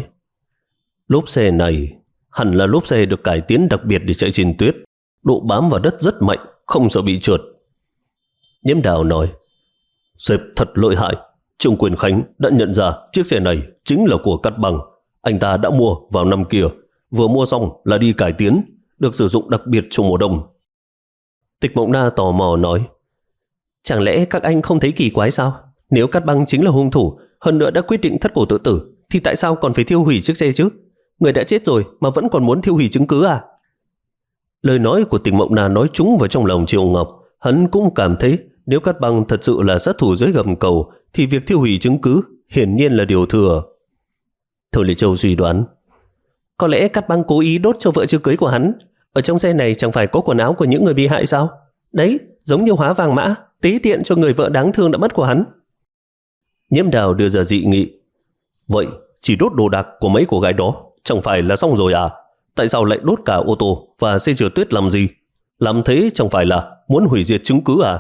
Lốp xe này hẳn là lốp xe được cải tiến đặc biệt để chạy trên tuyết. Độ bám vào đất rất mạnh, không sợ bị trượt. Nhiễm Đào nói: Sếp thật lợi hại. Trương Quyền Khánh đã nhận ra chiếc xe này chính là của Cát Băng. Anh ta đã mua vào năm kia, vừa mua xong là đi cải tiến, được sử dụng đặc biệt trong mùa đông. Tịch Mộng Na tò mò nói: Chẳng lẽ các anh không thấy kỳ quái sao? Nếu Cát Băng chính là hung thủ, hơn nữa đã quyết định thắt cổ tự tử, thì tại sao còn phải thiêu hủy chiếc xe chứ? Người đã chết rồi mà vẫn còn muốn thiêu hủy chứng cứ à? Lời nói của Tịch Mộng Na nói trúng vào trong lòng Triệu Ngọc. Hắn cũng cảm thấy nếu Cát Băng thật sự là sát thủ dưới gầm cầu thì việc thiêu hủy chứng cứ hiển nhiên là điều thừa. Thôi Lê Châu suy đoán: Có lẽ Cát Băng cố ý đốt cho vợ chưa cưới của hắn. Ở trong xe này chẳng phải có quần áo của những người bị hại sao? Đấy, giống như hóa vàng mã, tế điện cho người vợ đáng thương đã mất của hắn. Nhiễm Đào đưa ra dị nghị: Vậy chỉ đốt đồ đạc của mấy cô gái đó chẳng phải là xong rồi à? Tại sao lại đốt cả ô tô và xe trượt tuyết làm gì? Làm thế chẳng phải là muốn hủy diệt chứng cứ à?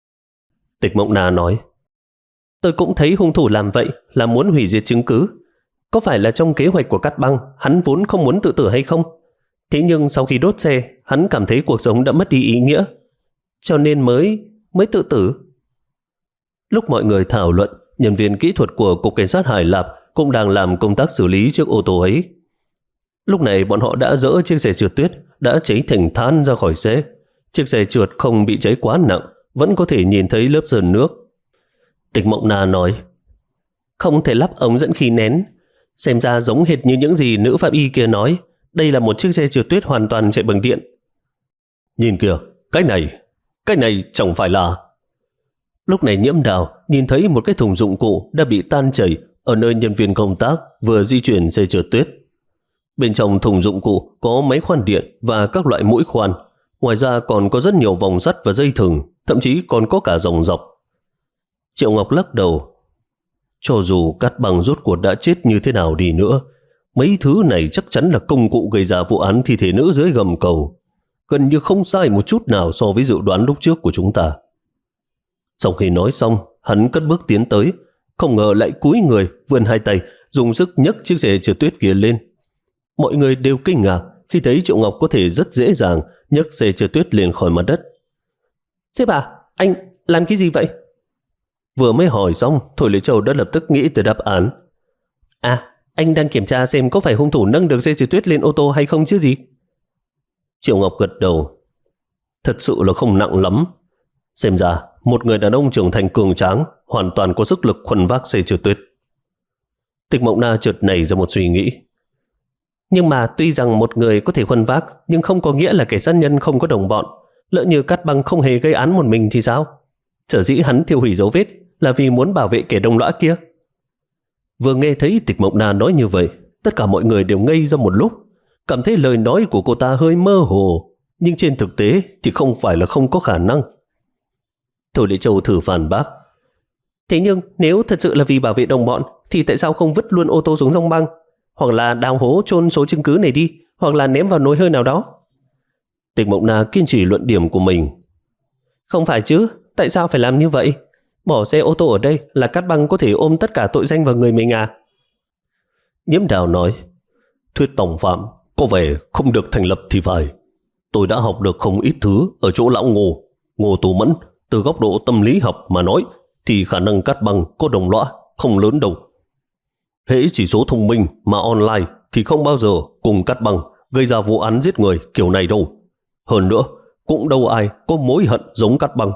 Tịch Mộng Na nói: Tôi cũng thấy hung thủ làm vậy là muốn hủy diệt chứng cứ. Có phải là trong kế hoạch của Cát Băng hắn vốn không muốn tự tử hay không? Thế nhưng sau khi đốt xe, hắn cảm thấy cuộc sống đã mất đi ý nghĩa, cho nên mới mới tự tử. Lúc mọi người thảo luận, nhân viên kỹ thuật của Cục Cảnh sát Hải Lạp cũng đang làm công tác xử lý chiếc ô tô ấy. Lúc này bọn họ đã dỡ chiếc xe trượt tuyết đã cháy thành than ra khỏi xe. Chiếc xe trượt không bị cháy quá nặng, vẫn có thể nhìn thấy lớp dần nước. Tịch Mộng Na nói: Không thể lắp ống dẫn khí nén. Xem ra giống hệt như những gì nữ pháp y kia nói. Đây là một chiếc xe trượt tuyết hoàn toàn chạy bằng điện. Nhìn kìa, cái này, cái này chẳng phải là... Lúc này Nhiễm Đào nhìn thấy một cái thùng dụng cụ đã bị tan chảy ở nơi nhân viên công tác vừa di chuyển xe trượt tuyết. Bên trong thùng dụng cụ có máy khoan điện và các loại mũi khoan. Ngoài ra còn có rất nhiều vòng sắt và dây thừng, thậm chí còn có cả dòng dọc. Triệu Ngọc lắc đầu. Cho dù Cát Băng rốt cuộc đã chết như thế nào đi nữa, mấy thứ này chắc chắn là công cụ gây ra vụ án thi thể nữ dưới gầm cầu. Gần như không sai một chút nào so với dự đoán lúc trước của chúng ta. Sau khi nói xong, hắn cất bước tiến tới, không ngờ lại cúi người, vươn hai tay, dùng sức nhấc chiếc xe trượt tuyết kia lên. Mọi người đều kinh ngạc khi thấy Triệu Ngọc có thể rất dễ dàng nhấc xe trượt tuyết lên khỏi mặt đất. Sếp à, anh làm cái gì vậy? Vừa mới hỏi xong, Thôi Lễ Châu đã lập tức nghĩ tới đáp án. À, anh đang kiểm tra xem có phải hung thủ nâng được xe trượt tuyết lên ô tô hay không chứ gì? Triệu Ngọc gật đầu. Thật sự là không nặng lắm. Xem ra, một người đàn ông trưởng thành cường tráng hoàn toàn có sức lực khuân vác xe trượt tuyết. Tịch Mộng Na chợt nảy ra một suy nghĩ. Nhưng mà tuy rằng một người có thể khuân vác, nhưng không có nghĩa là kẻ sát nhân không có đồng bọn. Lỡ như Cát Băng không hề gây án một mình thì sao? Sở dĩ hắn thiêu hủy dấu vết là vì muốn bảo vệ kẻ đồng lõa kia. Vừa nghe thấy Tịch Mộng Na nói như vậy, tất cả mọi người đều ngây ra một lúc, cảm thấy lời nói của cô ta hơi mơ hồ, nhưng trên thực tế thì không phải là không có khả năng. Thôi Lễ Châu thử phản bác. Thế nhưng nếu thật sự là vì bảo vệ đồng bọn thì tại sao không vứt luôn ô tô xuống sông băng, hoặc là đào hố chôn số chứng cứ này đi, hoặc là ném vào nồi hơi nào đó? Tịch Mộng Na kiên trì luận điểm của mình. Không phải chứ, tại sao phải làm như vậy? Bỏ xe ô tô ở đây là Cát Băng có thể ôm tất cả tội danh vào người mình à? Nhiễm Đào nói, thuyết tổng phạm có vẻ không được thành lập thì phải. Tôi đã học được không ít thứ ở chỗ lão Ngô, Ngô Tú Mẫn. Từ góc độ tâm lý học mà nói thì khả năng Cát Băng có đồng lõa không lớn đâu. Hễ chỉ số thông minh mà online thì không bao giờ cùng Cát Băng gây ra vụ án giết người kiểu này đâu. Hơn nữa, cũng đâu ai có mối hận giống Cát Băng.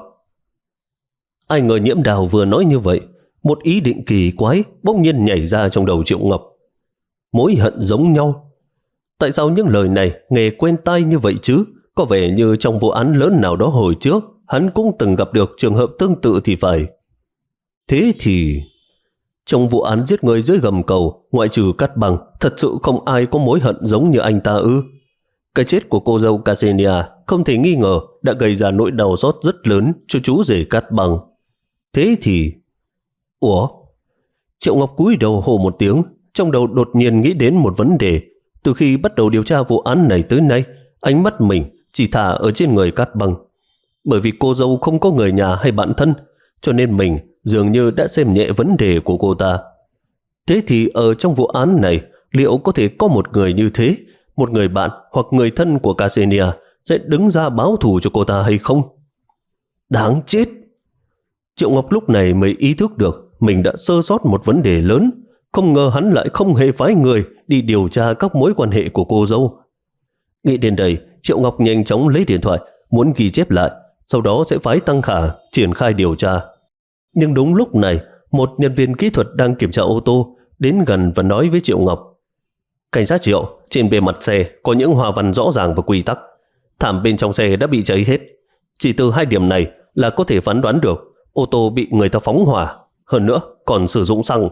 Ai ngờ Nhiễm Đào vừa nói như vậy, một ý định kỳ quái bỗng nhiên nhảy ra trong đầu Triệu Ngọc. Mối hận giống nhau? Tại sao những lời này nghe quen tai như vậy chứ? Có vẻ như trong vụ án lớn nào đó hồi trước hắn cũng từng gặp được trường hợp tương tự thì phải. Thế thì... trong vụ án giết người dưới gầm cầu, ngoại trừ Cát Băng, thật sự không ai có mối hận giống như anh ta ư? Cái chết của cô dâu Ksenia không thể nghi ngờ đã gây ra nỗi đau xót rất lớn cho chú rể Cát Băng. Thế thì... Ủa? Triệu Ngọc cúi đầu hô một tiếng, trong đầu đột nhiên nghĩ đến một vấn đề. Từ khi bắt đầu điều tra vụ án này tới nay, ánh mắt mình chỉ thả ở trên người Cát Băng. Bởi vì cô dâu không có người nhà hay bạn thân, cho nên mình dường như đã xem nhẹ vấn đề của cô ta. Thế thì ở trong vụ án này, liệu có thể có một người như thế, một người bạn hoặc người thân của Ksenia sẽ đứng ra báo thù cho cô ta hay không? Đáng chết! Triệu Ngọc lúc này mới ý thức được mình đã sơ sót một vấn đề lớn. Không ngờ hắn lại không hề phái người đi điều tra các mối quan hệ của cô dâu. Nghĩ đến đây, Triệu Ngọc nhanh chóng lấy điện thoại, muốn ghi chép lại, sau đó sẽ phái Tăng Khả triển khai điều tra. Nhưng đúng lúc này, một nhân viên kỹ thuật đang kiểm tra ô tô đến gần và nói với Triệu Ngọc. Cảnh sát Triệu, trên bề mặt xe có những hoa văn rõ ràng và quy tắc. Thảm bên trong xe đã bị cháy hết. Chỉ từ hai điểm này là có thể phán đoán được ô tô bị người ta phóng hỏa, hơn nữa còn sử dụng xăng.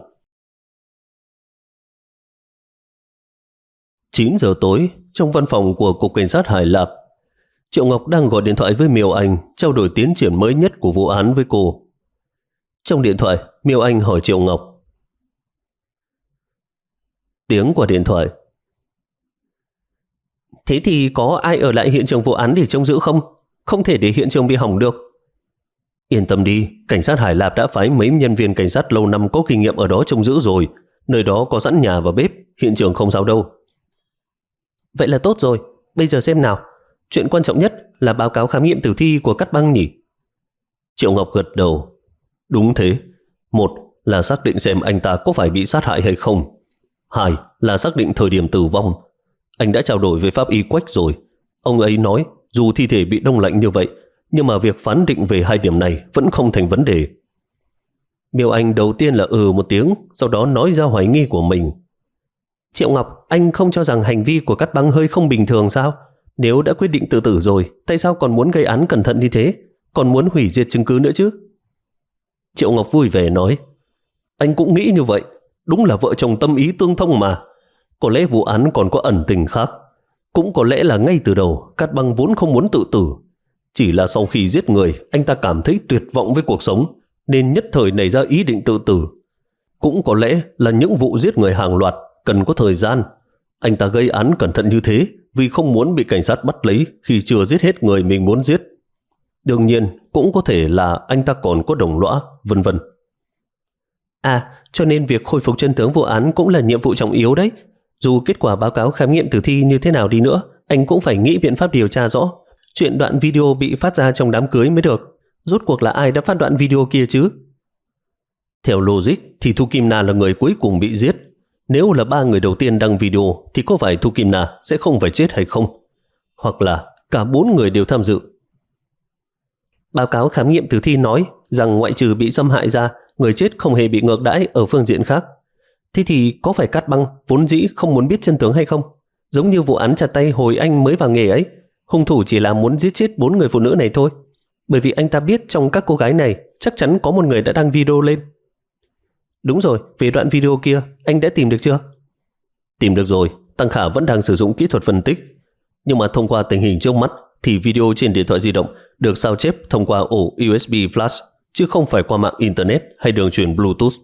chín giờ tối, trong văn phòng của Cục Cảnh sát Hải Lạp, Triệu Ngọc đang gọi điện thoại với Miêu Anh, trao đổi tiến triển mới nhất của vụ án với cô. Trong điện thoại, Miêu Anh hỏi Triệu Ngọc. Tiếng qua điện thoại. Thế thì có ai ở lại hiện trường vụ án để trông giữ không? Không thể để hiện trường bị hỏng được. Yên tâm đi, cảnh sát Hải Lạp đã phái mấy nhân viên cảnh sát lâu năm có kinh nghiệm ở đó trông giữ rồi. Nơi đó có sẵn nhà và bếp, hiện trường không sao đâu. Vậy là tốt rồi, bây giờ xem nào. Chuyện quan trọng nhất là báo cáo khám nghiệm tử thi của Cát Băng nhỉ? Triệu Ngọc gật đầu. Đúng thế. Một là xác định xem anh ta có phải bị sát hại hay không. Hai là xác định thời điểm tử vong. Anh đã trao đổi với pháp y Quách rồi. Ông ấy nói dù thi thể bị đông lạnh như vậy, nhưng mà việc phán định về hai điểm này vẫn không thành vấn đề. Miêu Anh đầu tiên là ừ một tiếng, sau đó nói ra hoài nghi của mình. Triệu Ngọc, anh không cho rằng hành vi của Cát Băng hơi không bình thường sao? Nếu đã quyết định tự tử rồi, tại sao còn muốn gây án cẩn thận như thế? còn muốn hủy diệt chứng cứ nữa chứ. Triệu Ngọc vui vẻ nói, anh cũng nghĩ như vậy, đúng là vợ chồng tâm ý tương thông mà. Có lẽ vụ án còn có ẩn tình khác. Cũng có lẽ là ngay từ đầu Cát Băng vốn không muốn tự tử. Chỉ là sau khi giết người, anh ta cảm thấy tuyệt vọng với cuộc sống, nên nhất thời nảy ra ý định tự tử. Cũng có lẽ là những vụ giết người hàng loạt cần có thời gian. Anh ta gây án cẩn thận như thế vì không muốn bị cảnh sát bắt lấy khi chưa giết hết người mình muốn giết. Đương nhiên, cũng có thể là anh ta còn có đồng lõa, vân vân. À, cho nên việc khôi phục chân tướng vụ án cũng là nhiệm vụ trọng yếu đấy. Dù kết quả báo cáo khám nghiệm tử thi như thế nào đi nữa, anh cũng phải nghĩ biện pháp điều tra rõ. Chuyện đoạn video bị phát ra trong đám cưới mới được. Rốt cuộc là ai đã phát đoạn video kia chứ? Theo logic thì Thu Kim Na là người cuối cùng bị giết. Nếu là ba người đầu tiên đăng video thì có phải Thu Kim Na sẽ không phải chết hay không? Hoặc là cả bốn người đều tham dự? Báo cáo khám nghiệm tử thi nói rằng ngoại trừ bị xâm hại ra, người chết không hề bị ngược đãi ở phương diện khác. Thế thì có phải Cát Băng vốn dĩ không muốn biết chân tướng hay không? Giống như vụ án chặt tay hồi anh mới vào nghề ấy, hung thủ chỉ là muốn giết chết bốn người phụ nữ này thôi. Bởi vì anh ta biết trong các cô gái này chắc chắn có một người đã đăng video lên. Đúng rồi, về đoạn video kia, anh đã tìm được chưa? Tìm được rồi, Tăng Khả vẫn đang sử dụng kỹ thuật phân tích. Nhưng mà thông qua tình hình trước mắt thì video trên điện thoại di động được sao chép thông qua ổ u ét bê flash, chứ không phải qua mạng Internet hay đường truyền Bluetooth.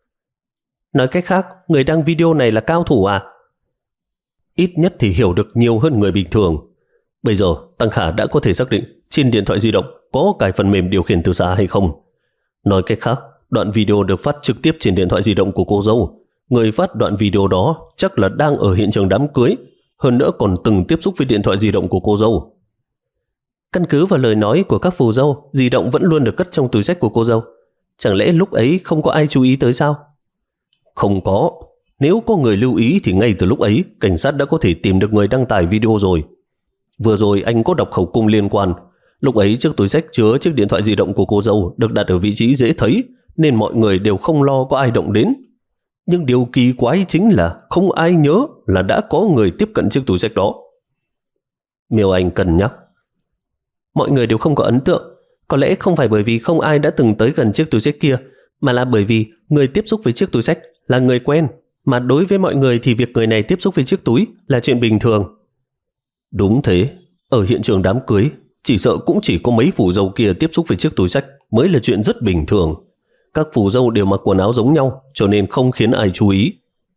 Nói cách khác, người đăng video này là cao thủ à? Ít nhất thì hiểu được nhiều hơn người bình thường. Bây giờ, Tăng Khả đã có thể xác định trên điện thoại di động có cài phần mềm điều khiển từ xa hay không. Nói cách khác, đoạn video được phát trực tiếp trên điện thoại di động của cô dâu. Người phát đoạn video đó chắc là đang ở hiện trường đám cưới, hơn nữa còn từng tiếp xúc với điện thoại di động của cô dâu. Căn cứ vào lời nói của các phù dâu, di động vẫn luôn được cất trong túi xách của cô dâu. Chẳng lẽ lúc ấy không có ai chú ý tới sao? Không có. Nếu có người lưu ý thì ngay từ lúc ấy cảnh sát đã có thể tìm được người đăng tải video rồi. Vừa rồi anh có đọc khẩu cung liên quan. Lúc ấy chiếc túi xách chứa chiếc điện thoại di động của cô dâu được đặt ở vị trí dễ thấy, nên mọi người đều không lo có ai động đến. Nhưng điều kỳ quái chính là không ai nhớ là đã có người tiếp cận chiếc túi xách đó. Miêu Anh cân nhắc. Mọi người đều không có ấn tượng. Có lẽ không phải bởi vì không ai đã từng tới gần chiếc túi xách kia, mà là bởi vì người tiếp xúc với chiếc túi xách là người quen, mà đối với mọi người thì việc người này tiếp xúc với chiếc túi là chuyện bình thường. Đúng thế, ở hiện trường đám cưới chỉ sợ cũng chỉ có mấy phù dâu kia tiếp xúc với chiếc túi xách mới là chuyện rất bình thường. Các phù dâu đều mặc quần áo giống nhau, cho nên không khiến ai chú ý.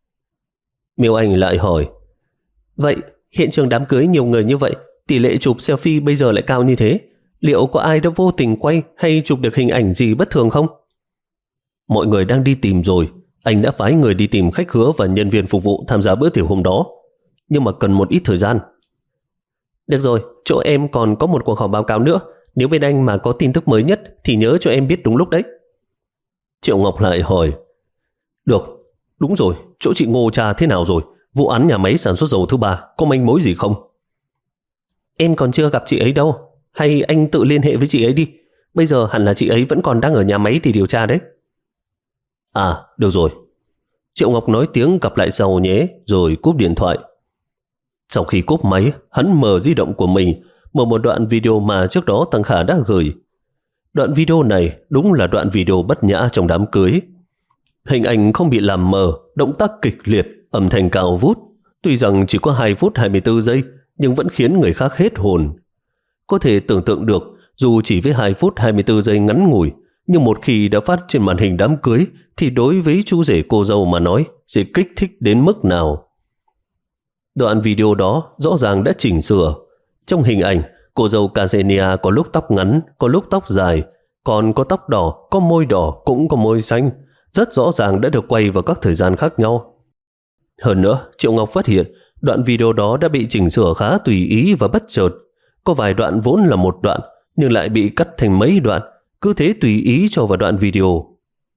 Miêu Anh lại hỏi, vậy hiện trường đám cưới nhiều người như vậy, tỷ lệ chụp selfie bây giờ lại cao như thế, liệu có ai đã vô tình quay hay chụp được hình ảnh gì bất thường không? Mọi người đang đi tìm rồi. Anh đã phái người đi tìm khách khứa và nhân viên phục vụ tham gia bữa tiệc hôm đó, nhưng mà cần một ít thời gian. Được rồi, chỗ em còn có một cuộc họp báo cáo nữa. Nếu bên anh mà có tin tức mới nhất thì nhớ cho em biết đúng lúc đấy. Triệu Ngọc lại hỏi, được, đúng rồi, chỗ chị Ngô Trà thế nào rồi? Vụ án nhà máy sản xuất dầu thứ ba có manh mối gì không? Em còn chưa gặp chị ấy đâu. Hay anh tự liên hệ với chị ấy đi. Bây giờ hẳn là chị ấy vẫn còn đang ở nhà máy để điều tra đấy. À, được rồi. Triệu Ngọc nói tiếng gặp lại sau nhé, rồi cúp điện thoại. Sau khi cúp máy, hắn mở di động của mình, mở một đoạn video mà trước đó Tăng Khả đã gửi. Đoạn video này đúng là đoạn video bất nhã trong đám cưới. Hình ảnh không bị làm mờ, động tác kịch liệt, âm thanh cao vút. Tuy rằng chỉ có hai phút hai mươi tư giây, nhưng vẫn khiến người khác hết hồn. Có thể tưởng tượng được, dù chỉ với hai phút hai mươi tư giây ngắn ngủi, nhưng một khi đã phát trên màn hình đám cưới thì đối với chú rể cô dâu mà nói sẽ kích thích đến mức nào. Đoạn video đó rõ ràng đã chỉnh sửa. Trong hình ảnh, cô dâu Ksenia có lúc tóc ngắn, có lúc tóc dài, còn có tóc đỏ, có môi đỏ, cũng có môi xanh. Rất rõ ràng đã được quay vào các thời gian khác nhau. Hơn nữa, Triệu Ngọc phát hiện đoạn video đó đã bị chỉnh sửa khá tùy ý và bất chợt. Có vài đoạn vốn là một đoạn, nhưng lại bị cắt thành mấy đoạn, cứ thế tùy ý cho vào đoạn video.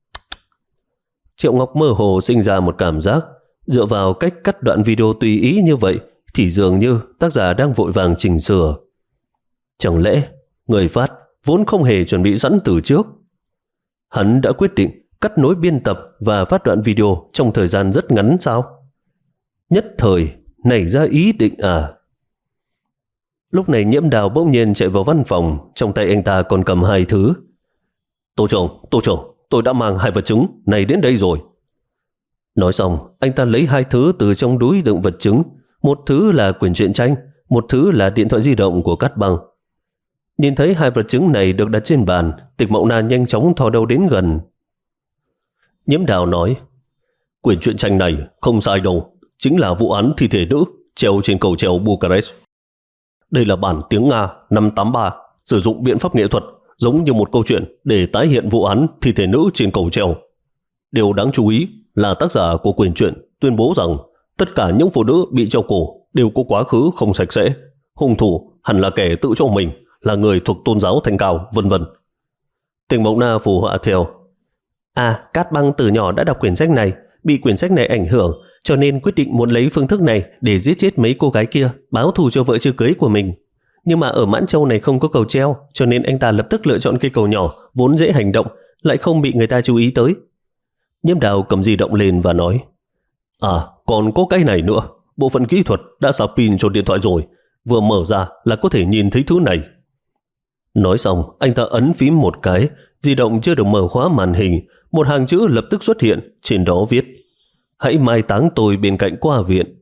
Triệu Ngọc mơ hồ sinh ra một cảm giác, dựa vào cách cắt đoạn video tùy ý như vậy thì dường như tác giả đang vội vàng chỉnh sửa. Chẳng lẽ người phát vốn không hề chuẩn bị sẵn từ trước? Hắn đã quyết định cắt nối biên tập và phát đoạn video trong thời gian rất ngắn sao? Nhất thời nảy ra ý định à? Lúc này Nhiễm Đào bỗng nhiên chạy vào văn phòng, trong tay anh ta còn cầm hai thứ. Tô trưởng, tô trưởng, tôi đã mang hai vật chứng này đến đây rồi. Nói xong, anh ta lấy hai thứ từ trong túi đựng vật chứng. Một thứ là quyển truyện tranh, một thứ là điện thoại di động của Cát Băng. Nhìn thấy hai vật chứng này được đặt trên bàn, Tịch Mộng Na nhanh chóng thò đầu đến gần. Nhiễm Đào nói, quyển truyện tranh này không sai đâu, chính là vụ án thi thể nữ treo trên cầu treo Bucharest. Đây là bản tiếng Nga năm tám ba, sử dụng biện pháp nghệ thuật giống như một câu chuyện để tái hiện vụ án thi thể nữ trên cầu treo. Điều đáng chú ý là tác giả của quyển truyện tuyên bố rằng tất cả những phụ nữ bị treo cổ đều có quá khứ không sạch sẽ. Hung thủ hẳn là kẻ tự cho mình là người thuộc tôn giáo Thanh Cao, vân vân. Tịch Mộng Na phù họa theo. À, Cát Băng từ nhỏ đã đọc quyển sách này, bị quyển sách này ảnh hưởng, cho nên quyết định muốn lấy phương thức này để giết chết mấy cô gái kia, báo thù cho vợ chưa cưới của mình. Nhưng mà ở Mãn Châu này không có cầu treo, cho nên anh ta lập tức lựa chọn cây cầu nhỏ, vốn dễ hành động, lại không bị người ta chú ý tới. Nhiễm Đào cầm di động lên và nói, à, còn có cái này nữa, bộ phận kỹ thuật đã sạc pin cho điện thoại rồi, vừa mở ra là có thể nhìn thấy thứ này. Nói xong, anh ta ấn phím một cái, di động chưa được mở khóa màn hình, một hàng chữ lập tức xuất hiện, trên đó viết, hãy mai táng tôi bên cạnh qua viện.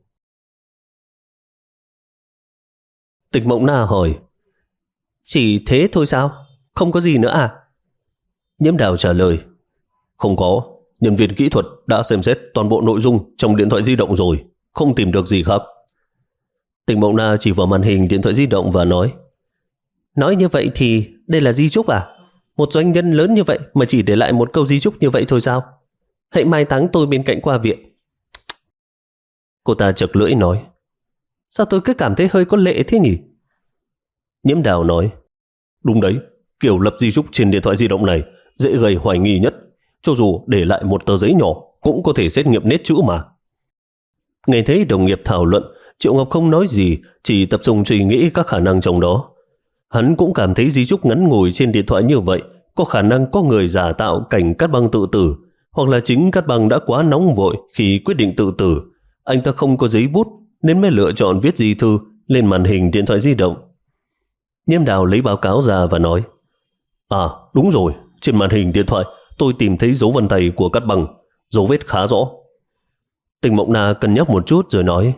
Tịch Mộng Na hỏi, chỉ thế thôi sao? Không có gì nữa à? Nhiễm Đào trả lời, không có, nhân viên kỹ thuật đã xem xét toàn bộ nội dung trong điện thoại di động rồi, không tìm được gì khác. Tịch Mộng Na chỉ vào màn hình điện thoại di động và nói, nói như vậy thì đây là di chúc à? Một doanh nhân lớn như vậy mà chỉ để lại một câu di chúc như vậy thôi sao? Hãy mai táng tôi bên cạnh qua viện. Cô ta chật lưỡi nói, sao tôi cứ cảm thấy hơi có lệ thế nhỉ? Nhiễm Đào nói, đúng đấy, kiểu lập di chúc trên điện thoại di động này dễ gây hoài nghi nhất. Cho dù để lại một tờ giấy nhỏ cũng có thể xét nghiệm nét chữ mà. Nghe thấy đồng nghiệp thảo luận, Triệu Ngọc không nói gì, chỉ tập trung suy nghĩ các khả năng trong đó. Hắn cũng cảm thấy di chúc ngắn ngủi trên điện thoại như vậy có khả năng có người giả tạo cảnh Cát Băng tự tử, hoặc là chính Cát Băng đã quá nóng vội khi quyết định tự tử. Anh ta không có giấy bút nên mới lựa chọn viết di thư lên màn hình điện thoại di động. Nhiễm Đào lấy báo cáo ra và nói, à đúng rồi, trên màn hình điện thoại tôi tìm thấy dấu vân tay của Cát Băng, dấu vết khá rõ. Tịch Mộng Na cân nhắc một chút rồi nói,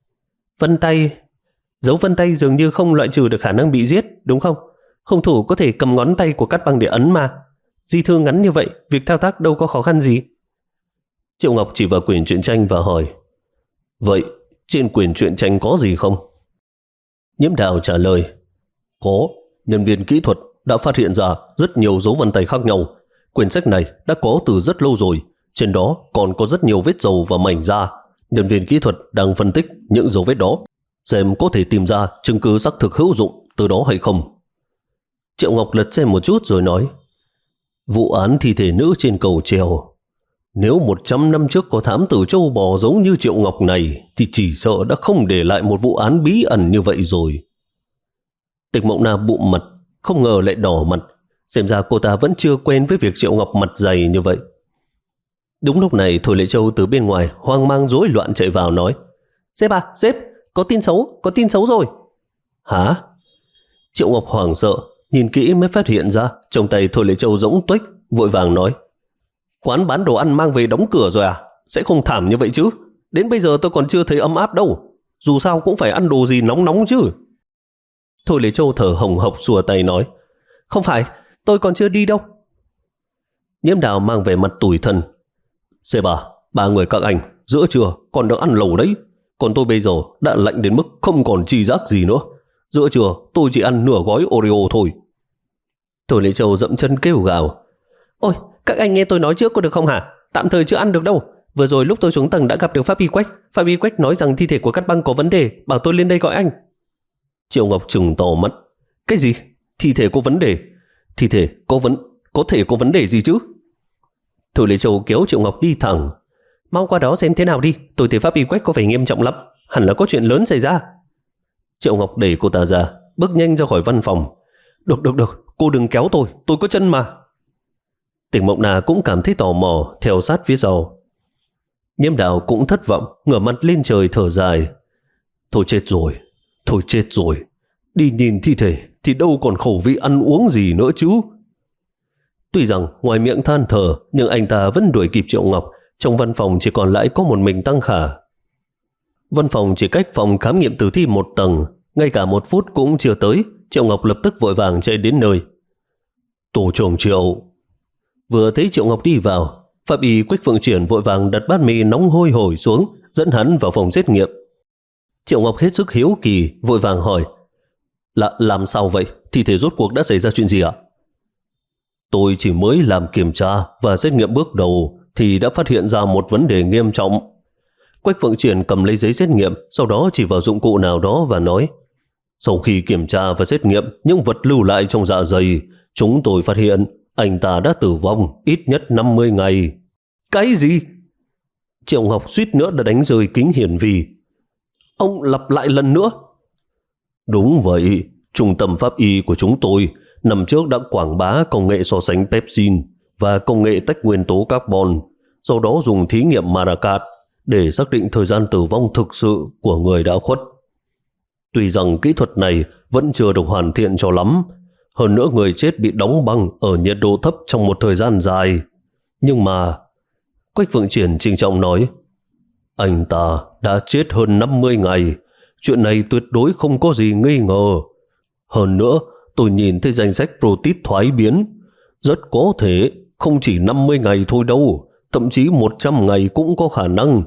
vân tay, dấu vân tay dường như không loại trừ được khả năng bị giết, đúng không? Hung thủ có thể cầm ngón tay của Cát Băng để ấn mà. Di thư ngắn như vậy, việc thao tác đâu có khó khăn gì. Triệu Ngọc chỉ vào quyển truyện tranh và hỏi, vậy trên quyển truyện tranh có gì không? Nhiễm Đào trả lời, có, nhân viên kỹ thuật đã phát hiện ra rất nhiều dấu vân tay khác nhau. Quyển sách này đã có từ rất lâu rồi, trên đó còn có rất nhiều vết dầu và mảnh da. Nhân viên kỹ thuật đang phân tích những dấu vết đó, xem có thể tìm ra chứng cứ xác thực hữu dụng từ đó hay không. Triệu Ngọc lật xem một chút rồi nói, vụ án thi thể nữ trên cầu treo. Nếu một trăm năm trước có thám tử châu bò giống như Triệu Ngọc này thì chỉ sợ đã không để lại một vụ án bí ẩn như vậy rồi. Tịch Mộng Na bụm mặt, không ngờ lại đỏ mặt. Xem ra cô ta vẫn chưa quen với việc Triệu Ngọc mặt dày như vậy. Đúng lúc này Thôi Lệ Châu từ bên ngoài hoang mang rối loạn chạy vào nói, sếp à, sếp, có tin xấu, có tin xấu rồi. Hả? Triệu Ngọc hoảng sợ, nhìn kỹ mới phát hiện ra trong tay Thôi Lệ Châu rỗng tuếch, vội vàng nói, quán bán đồ ăn mang về đóng cửa rồi à? Sẽ không thảm như vậy chứ? Đến bây giờ tôi còn chưa thấy ấm áp đâu. Dù sao cũng phải ăn đồ gì nóng nóng chứ. Thôi Lệ Châu thở hồng hộc xua tay nói, không phải, tôi còn chưa đi đâu. Nhiễm Đào mang về mặt tủi thân, sếp à, ba người các anh giữa trưa còn được ăn lẩu đấy, còn tôi bây giờ đã lạnh đến mức không còn chi giác gì nữa. Giữa trưa tôi chỉ ăn nửa gói Oreo thôi. Thôi Lệ Châu dậm chân kêu gào, ôi, các anh nghe tôi nói trước có được không hả? Tạm thời chưa ăn được đâu. Vừa rồi lúc tôi xuống tầng đã gặp được Pháp Y Quách. Pháp Y Quách nói rằng thi thể của Cát Băng có vấn đề, bảo tôi lên đây gọi anh. Triệu Ngọc trừng to mắt, cái gì? Thi thể có vấn đề? Thi thể có vấn có thể có vấn đề gì chứ? Thôi Lệ Châu kéo Triệu Ngọc đi thẳng, mau qua đó xem thế nào đi, tôi thấy Pháp Y Quách có vẻ nghiêm trọng lắm, hẳn là có chuyện lớn xảy ra. Triệu Ngọc đẩy cô ta ra, bước nhanh ra khỏi văn phòng. Được được được, cô đừng kéo tôi, tôi có chân mà. Tịch Mộng Na cũng cảm thấy tò mò, theo sát phía sau. Nhiễm Đào cũng thất vọng, ngửa mặt lên trời thở dài. Thôi chết rồi, thôi chết rồi. đi nhìn thi thể thì đâu còn khẩu vị ăn uống gì nữa chứ. Tuy rằng ngoài miệng than thở, nhưng anh ta vẫn đuổi kịp Triệu Ngọc. Trong văn phòng chỉ còn lại có một mình Tăng Khả. Văn phòng chỉ cách phòng khám nghiệm tử thi một tầng, ngay cả một phút cũng chưa tới. Triệu Ngọc lập tức vội vàng chạy đến nơi. Tổ trưởng Triệu. Vừa thấy Triệu Ngọc đi vào, pháp y Quách Phượng Triển vội vàng đặt bát mì nóng hôi hổi xuống, dẫn hắn vào phòng xét nghiệm. Triệu Ngọc hết sức hiếu kỳ, vội vàng hỏi: Là làm sao vậy? Thi thể rốt cuộc đã xảy ra chuyện gì ạ? Tôi chỉ mới làm kiểm tra và xét nghiệm bước đầu thì đã phát hiện ra một vấn đề nghiêm trọng. Quách Phượng Triển cầm lấy giấy xét nghiệm, sau đó chỉ vào dụng cụ nào đó và nói: Sau khi kiểm tra và xét nghiệm những vật lưu lại trong dạ dày, chúng tôi phát hiện anh ta đã tử vong ít nhất năm mươi ngày. Cái gì? Triệu Ngọc suýt nữa đã đánh rơi kính hiển vi. Ông lặp lại lần nữa. Đúng vậy, trung tâm pháp y của chúng tôi năm trước đã quảng bá công nghệ so sánh pepsin và công nghệ tách nguyên tố carbon, sau đó dùng thí nghiệm Maracat để xác định thời gian tử vong thực sự của người đã khuất. Tuy rằng kỹ thuật này vẫn chưa được hoàn thiện cho lắm, hơn nữa người chết bị đóng băng ở nhiệt độ thấp trong một thời gian dài. Nhưng mà, Quách Phượng Triển trịnh trọng nói, anh ta đã chết hơn năm mươi ngày, chuyện này tuyệt đối không có gì nghi ngờ. Hơn nữa, tôi nhìn thấy danh sách protein thoái biến, rất có thể không chỉ năm mươi ngày thôi đâu, thậm chí một trăm ngày cũng có khả năng.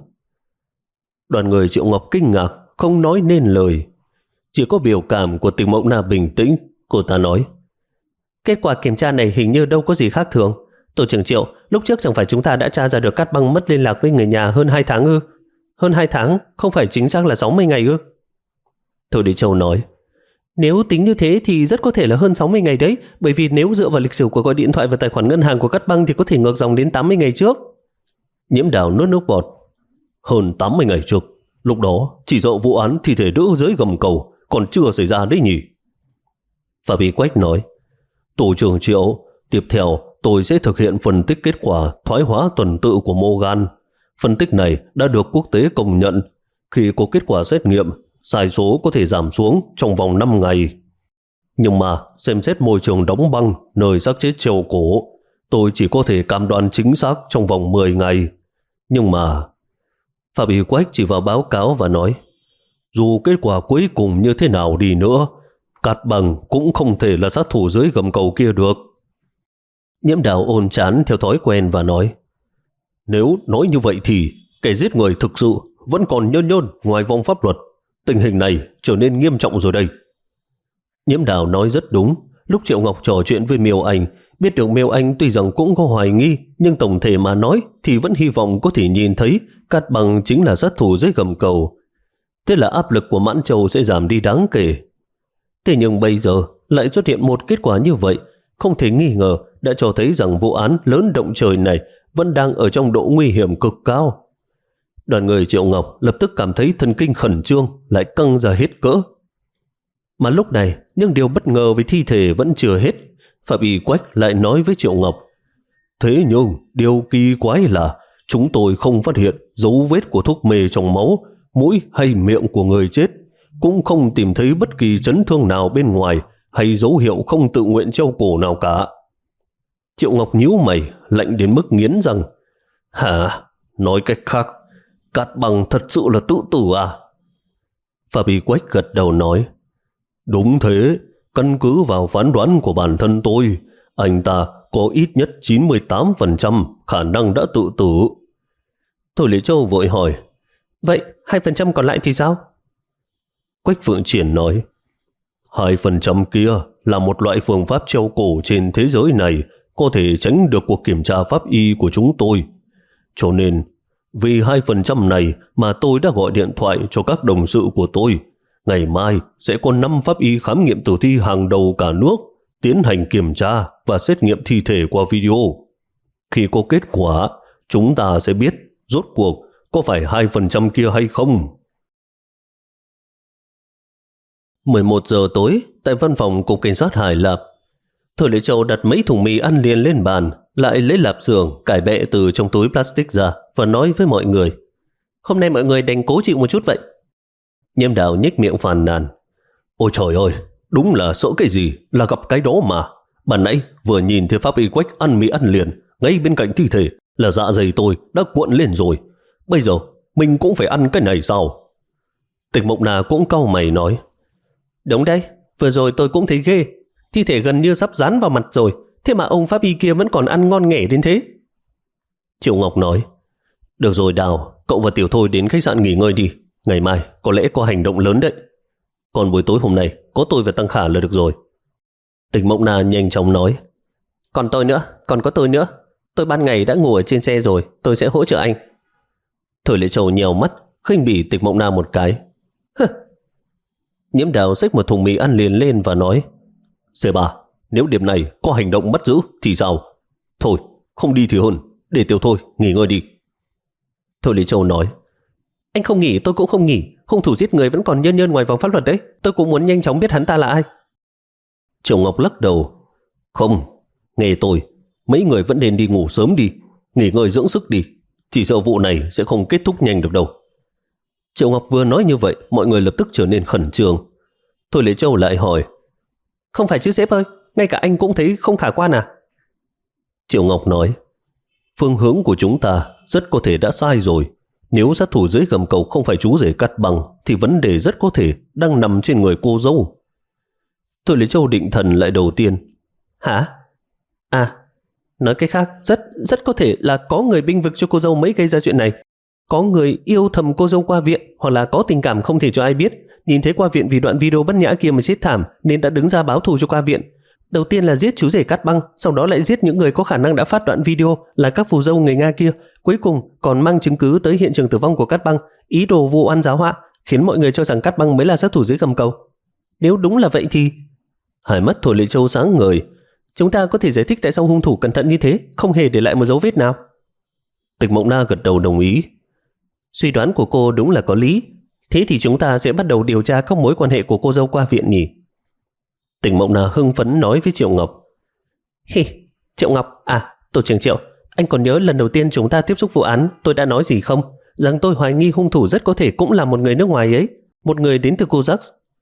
Đoàn người Triệu Ngọc kinh ngạc, không nói nên lời. Chỉ có biểu cảm của Tình Mộng Na bình tĩnh, cô ta nói, kết quả kiểm tra này hình như đâu có gì khác thường. Tổ trưởng Triệu, lúc trước chẳng phải chúng ta đã tra ra được Cát Băng mất liên lạc với người nhà hơn hai tháng ư? Hơn hai tháng, không phải chính xác là sáu mươi ngày ư? Thôi Đi Châu nói, nếu tính như thế thì rất có thể là hơn sáu mươi ngày đấy, bởi vì nếu dựa vào lịch sử của gọi điện thoại và tài khoản ngân hàng của Cát Băng thì có thể ngược dòng đến tám mươi ngày trước. Nhiễm Đào nuốt nước bọt. Hơn tám mươi ngày trước, lúc đó chỉ dậu vụ án thi thể nữ dưới gầm cầu còn chưa xảy ra đấy nhỉ? Và bị Quách nói, Tổ trưởng Triệu, tiếp theo tôi sẽ thực hiện phân tích kết quả thoái hóa tuần tự của mô gan. Phân tích này đã được quốc tế công nhận. Khi có kết quả xét nghiệm, sai số có thể giảm xuống trong vòng năm ngày. Nhưng mà xem xét môi trường đóng băng nơi xác chết treo cổ, tôi chỉ có thể cam đoan chính xác trong vòng mười ngày. Nhưng mà Phạm Ý Quách chỉ vào báo cáo và nói, dù kết quả cuối cùng như thế nào đi nữa, Cát Băng cũng không thể là sát thủ dưới gầm cầu kia được. Nhiễm Đào ôn chán theo thói quen và nói, nếu nói như vậy thì kẻ giết người thực sự vẫn còn nhơn nhơn ngoài vòng pháp luật. Tình hình này trở nên nghiêm trọng rồi đây. Nhiễm Đào nói rất đúng. Lúc Triệu Ngọc trò chuyện với Miêu Anh, biết được Miêu Anh tuy rằng cũng có hoài nghi, nhưng tổng thể mà nói thì vẫn hy vọng có thể nhìn thấy Cát Băng chính là sát thủ dưới gầm cầu. Thế là áp lực của Mãn Châu sẽ giảm đi đáng kể. Thế nhưng bây giờ lại xuất hiện một kết quả như vậy, không thể nghi ngờ đã cho thấy rằng vụ án lớn động trời này vẫn đang ở trong độ nguy hiểm cực cao. Đoàn người Triệu Ngọc lập tức cảm thấy thần kinh khẩn trương, lại căng ra hết cỡ. Mà lúc này, những điều bất ngờ với thi thể vẫn chưa hết. Phạm Y Quách lại nói với Triệu Ngọc, thế nhưng điều kỳ quái là chúng tôi không phát hiện dấu vết của thuốc mê trong máu, mũi hay miệng của người chết, cũng không tìm thấy bất kỳ chấn thương nào bên ngoài hay dấu hiệu không tự nguyện treo cổ nào cả. Triệu Ngọc nhíu mày, lạnh đến mức nghiến răng. Hả? Nói cách khác, Cát Băng thật sự là tự tử à? Phạm Y Quách gật đầu nói, đúng thế, căn cứ vào phán đoán của bản thân tôi, anh ta có ít nhất chín mươi tám phần trăm khả năng đã tự tử. Thôi Lễ Châu vội hỏi, vậy hai phần trăm còn lại thì sao? Quách Phượng Triển nói, hai phần trăm kia là một loại phương pháp treo cổ trên thế giới này có thể tránh được cuộc kiểm tra pháp y của chúng tôi. Cho nên, vì hai phần trăm này mà tôi đã gọi điện thoại cho các đồng sự của tôi. Ngày mai sẽ có năm pháp y khám nghiệm tử thi hàng đầu cả nước tiến hành kiểm tra và xét nghiệm thi thể qua video. Khi có kết quả, chúng ta sẽ biết rốt cuộc có phải hai phần trăm kia hay không. mười một giờ tối, tại văn phòng Cục Cảnh sát Hải Lạp, Thôi Lễ Châu đặt mấy thùng mì ăn liền lên bàn, lại lấy lạp xưởng cải bẹ từ trong túi plastic ra và nói với mọi người, hôm nay mọi người đành cố chịu một chút vậy. Nhiễm Đào nhếch miệng phàn nàn, ôi trời ơi, Đúng là sợ cái gì là gặp cái đó mà. Ban nãy vừa nhìn thấy pháp y Quách ăn mì ăn liền ngay bên cạnh thi thể là dạ dày tôi đã cuộn lên rồi. Bây giờ mình cũng phải ăn cái này sao? Tịch Mộng Na cũng cau mày nói. Đúng đấy, vừa rồi tôi cũng thấy ghê. Thi thể gần như sắp dán vào mặt rồi, thế mà ông pháp y kia vẫn còn ăn ngon nghẻ đến thế. Triệu Ngọc nói. Được rồi Đào, cậu và Tiểu Thôi đến khách sạn nghỉ ngơi đi. Ngày mai có lẽ có hành động lớn đấy. Còn buổi tối hôm nay có tôi và Tăng Khả là được rồi. Tịch Mộng Na nhanh chóng nói. Còn tôi nữa, còn có tôi nữa. Tôi ban ngày đã ngủ ở trên xe rồi, tôi sẽ hỗ trợ anh. Thôi Lệ Châu nhèo mắt, khinh bỉ Tịch Mộng Na một cái. Hừ. Nhiễm Đào xách một thùng mì ăn liền lên và nói. Xe bà, nếu điểm này có hành động bắt giữ thì sao? Thôi, không đi thì hơn, để Tiểu Thôi nghỉ ngơi đi. Thôi Lý Châu nói. Anh không nghỉ tôi cũng không nghỉ, hung thủ giết người vẫn còn nhơn nhơn ngoài vòng pháp luật đấy, tôi cũng muốn nhanh chóng biết hắn ta là ai. Triệu Ngọc lắc đầu. Không, nghe tôi, mấy người vẫn nên đi ngủ sớm đi, nghỉ ngơi dưỡng sức đi, chỉ sợ vụ này sẽ không kết thúc nhanh được đâu. Triệu Ngọc vừa nói như vậy, mọi người lập tức trở nên khẩn trương. Thôi Lệ Châu lại hỏi. Không phải chứ sếp ơi, ngay cả anh cũng thấy không khả quan à? Triệu Ngọc nói. Phương hướng của chúng ta rất có thể đã sai rồi. Nếu sát thủ dưới gầm cầu không phải chú rể Cát Bằng thì vấn đề rất có thể đang nằm trên người cô dâu. Thôi Lệ Châu định thần lại đầu tiên. Hả? À, nói cách khác, rất rất có thể là có người bênh vực cho cô dâu mới gây ra chuyện này. Có người yêu thầm cô dâu qua viện, hoặc là có tình cảm không thể cho ai biết, nhìn thấy qua viện vì đoạn video bất nhã kia mà chết thảm nên đã đứng ra báo thù cho qua viện. Đầu tiên là giết chú rể Cát Băng, sau đó lại giết những người có khả năng đã phát đoạn video là các phù dâu người Nga kia, cuối cùng còn mang chứng cứ tới hiện trường tử vong của Cát Băng, ý đồ vu oan giáo họa, khiến mọi người cho rằng Cát Băng mới là sát thủ dưới gầm cầu. Nếu đúng là vậy thì... Hai mắt Thôi Lệ Châu sáng ngời. Chúng ta có thể giải thích tại sao hung thủ cẩn thận như thế, không hề để lại một dấu vết nào. Tịch Mộng Na gật đầu đồng ý. Suy đoán của cô đúng là có lý. Thế thì chúng ta sẽ bắt đầu điều tra các mối quan hệ của cô dâu qua viện nhỉ? Tịch Mộng Na hưng phấn nói với Triệu Ngọc. Hi, Triệu Ngọc, à, tổ trưởng Triệu, anh còn nhớ lần đầu tiên chúng ta tiếp xúc vụ án tôi đã nói gì không? Rằng tôi hoài nghi hung thủ rất có thể cũng là một người nước ngoài ấy, một người đến từ Kazakhstan.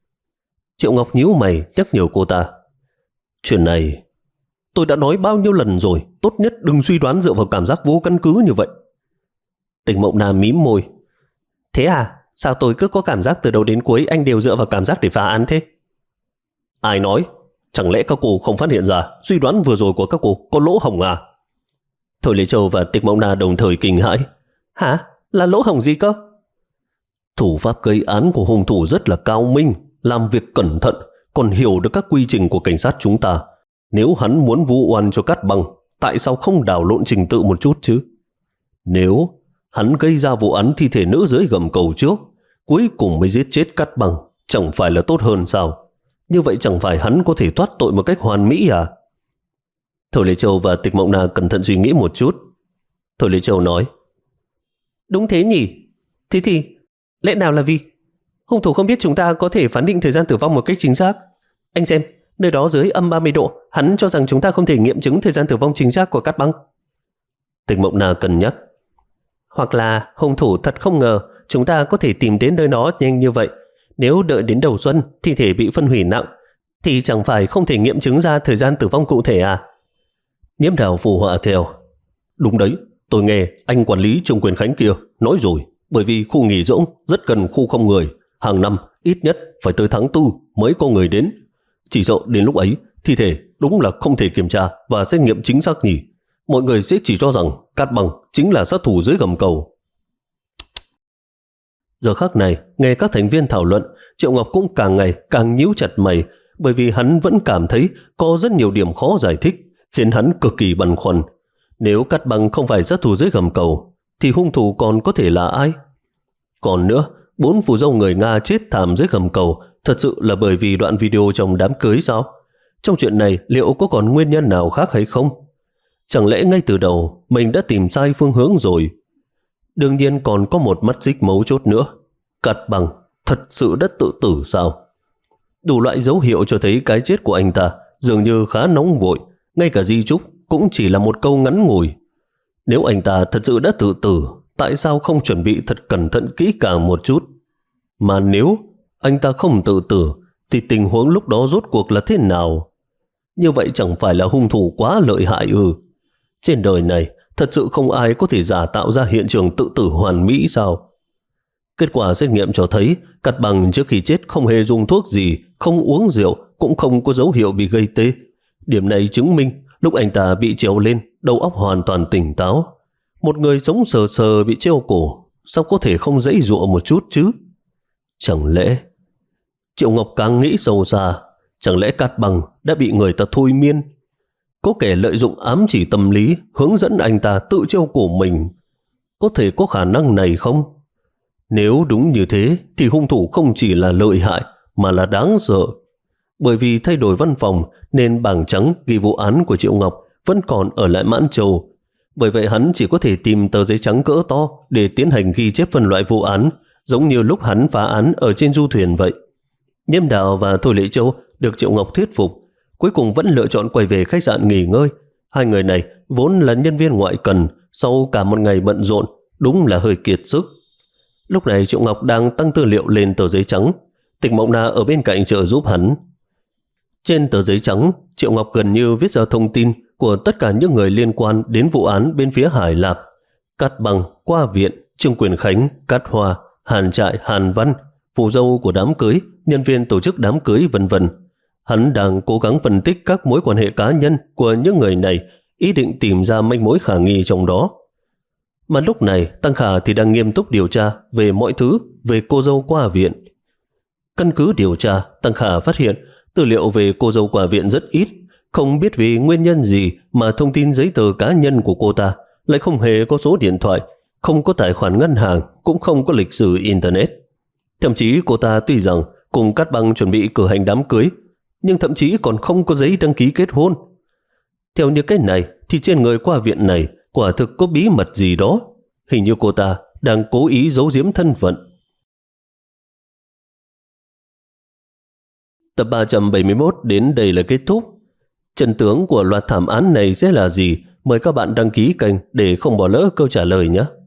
Triệu Ngọc nhíu mày nhắc nhở cô ta. Chuyện này tôi đã nói bao nhiêu lần rồi, tốt nhất đừng suy đoán dựa vào cảm giác vô căn cứ như vậy. Tịch Mộng Na mím môi. Thế à, sao tôi cứ có cảm giác từ đầu đến cuối anh đều dựa vào cảm giác để phá án thế? Ai nói? Chẳng lẽ các cô không phát hiện ra suy đoán vừa rồi của các cô có lỗ hổng à? Thôi Lệ Châu và Tịch Mộng Na đồng thời kinh hãi. Hả? Là lỗ hổng gì cơ? Thủ pháp gây án của hung thủ rất là cao minh, làm việc cẩn thận, còn hiểu được các quy trình của cảnh sát chúng ta. Nếu hắn muốn vu oan cho Cát Băng, tại sao không đảo lộn trình tự một chút chứ? Nếu hắn gây ra vụ án thi thể nữ dưới gầm cầu trước, cuối cùng mới giết chết Cát Băng, chẳng phải là tốt hơn sao? Như vậy chẳng phải hắn có thể thoát tội một cách hoàn mỹ à? Thôi Lệ Châu và Tịch Mộng Na cẩn thận suy nghĩ một chút. Thôi Lệ Châu nói. Đúng thế nhỉ? Thế thì lẽ nào là vì hung thủ không biết chúng ta có thể phán định thời gian tử vong một cách chính xác? Anh xem, nơi đó dưới âm ba mươi độ, hắn cho rằng chúng ta không thể nghiệm chứng thời gian tử vong chính xác của Cát Băng. Tịch Mộng Na cân nhắc. Hoặc là hung thủ thật không ngờ chúng ta có thể tìm đến nơi đó nhanh như vậy. Nếu đợi đến đầu xuân thi thể bị phân hủy nặng thì chẳng phải không thể nghiệm chứng ra thời gian tử vong cụ thể à? Nhiễm Đào phù họa theo. Đúng đấy, tôi nghe anh quản lý Trương Quyền Khánh kia nói rồi, bởi vì khu nghỉ dưỡng rất gần khu không người, hàng năm ít nhất phải tới tháng tư mới có người đến. Chỉ sợ đến lúc ấy thi thể đúng là không thể kiểm tra và xét nghiệm chính xác nhỉ. Mọi người sẽ chỉ cho rằng Cát Băng chính là sát thủ dưới gầm cầu. Giờ khắc này, nghe các thành viên thảo luận, Triệu Ngọc cũng càng ngày càng nhíu chặt mày, bởi vì hắn vẫn cảm thấy có rất nhiều điểm khó giải thích, khiến hắn cực kỳ băn khoăn. Nếu Cát Băng không phải sát thủ dưới gầm cầu, thì hung thủ còn có thể là ai? Còn nữa, bốn phù dâu người Nga chết thảm dưới gầm cầu thật sự là bởi vì đoạn video trong đám cưới sao? Trong chuyện này liệu có còn nguyên nhân nào khác hay không? Chẳng lẽ ngay từ đầu mình đã tìm sai phương hướng rồi? Đương nhiên còn có một mắt xích mấu chốt nữa. Cát Băng thật sự đã tự tử sao? Đủ loại dấu hiệu cho thấy cái chết của anh ta dường như khá nóng vội, ngay cả di chúc cũng chỉ là một câu ngắn ngủi. Nếu anh ta thật sự đã tự tử, tại sao không chuẩn bị thật cẩn thận kỹ càng một chút? Mà nếu anh ta không tự tử, thì tình huống lúc đó rốt cuộc là thế nào? Như vậy chẳng phải là hung thủ quá lợi hại ư? Trên đời này thật sự không ai có thể giả tạo ra hiện trường tự tử hoàn mỹ sao? Kết quả xét nghiệm cho thấy Cát Bằng trước khi chết không hề dùng thuốc gì, không uống rượu, cũng không có dấu hiệu bị gây tê. Điểm này chứng minh lúc anh ta bị treo lên, đầu óc hoàn toàn tỉnh táo. Một người sống sờ sờ bị treo cổ, sao có thể không giãy giụa một chút chứ? Chẳng lẽ... Triệu Ngọc càng nghĩ sâu xa, chẳng lẽ Cát Bằng đã bị người ta thôi miên? Có kẻ lợi dụng ám chỉ tâm lý, hướng dẫn anh ta tự treo cổ mình. Có thể có khả năng này không? Nếu đúng như thế, thì hung thủ không chỉ là lợi hại, mà là đáng sợ. Bởi vì thay đổi văn phòng, nên bảng trắng ghi vụ án của Triệu Ngọc vẫn còn ở lại Mãn Châu. Bởi vậy hắn chỉ có thể tìm tờ giấy trắng cỡ to để tiến hành ghi chép phân loại vụ án, giống như lúc hắn phá án ở trên du thuyền vậy. Nhiêm Đào và Thôi Lệ Châu được Triệu Ngọc thuyết phục, cuối cùng vẫn lựa chọn quay về khách sạn nghỉ ngơi. Hai người này vốn là nhân viên ngoại cần, sau cả một ngày bận rộn, đúng là hơi kiệt sức. Lúc này Triệu Ngọc đang tăng tư liệu lên tờ giấy trắng, Tịch Mộng Na ở bên cạnh trợ giúp hắn. Trên tờ giấy trắng, Triệu Ngọc gần như viết ra thông tin của tất cả những người liên quan đến vụ án bên phía Hải Lạp: Cát Bằng, Qua Viện, Trương Quyền Khánh, Cát Hoa, Hàn Trại, Hàn Văn, phù dâu của đám cưới, nhân viên tổ chức đám cưới, vân vân. Hắn đang cố gắng phân tích các mối quan hệ cá nhân của những người này, ý định tìm ra manh mối khả nghi trong đó. Mà lúc này Tăng Khả thì đang nghiêm túc điều tra về mọi thứ về cô dâu Qua Viện. Căn cứ điều tra, Tăng Khả phát hiện tư liệu về cô dâu Qua Viện rất ít, không biết vì nguyên nhân gì mà thông tin giấy tờ cá nhân của cô ta lại không hề có số điện thoại, không có tài khoản ngân hàng, cũng không có lịch sử Internet. Thậm chí cô ta tuy rằng cùng Cát Bằng chuẩn bị cử hành đám cưới, nhưng thậm chí còn không có giấy đăng ký kết hôn. Theo như cái này thì trên người Qua Viện này quả thực có bí mật gì đó. Hình như cô ta đang cố ý giấu giếm thân phận. Tập ba trăm bảy mươi mốt đến đây là kết thúc. Chân tướng của loạt thảm án này sẽ là gì? Mời các bạn đăng ký kênh để không bỏ lỡ câu trả lời nhé.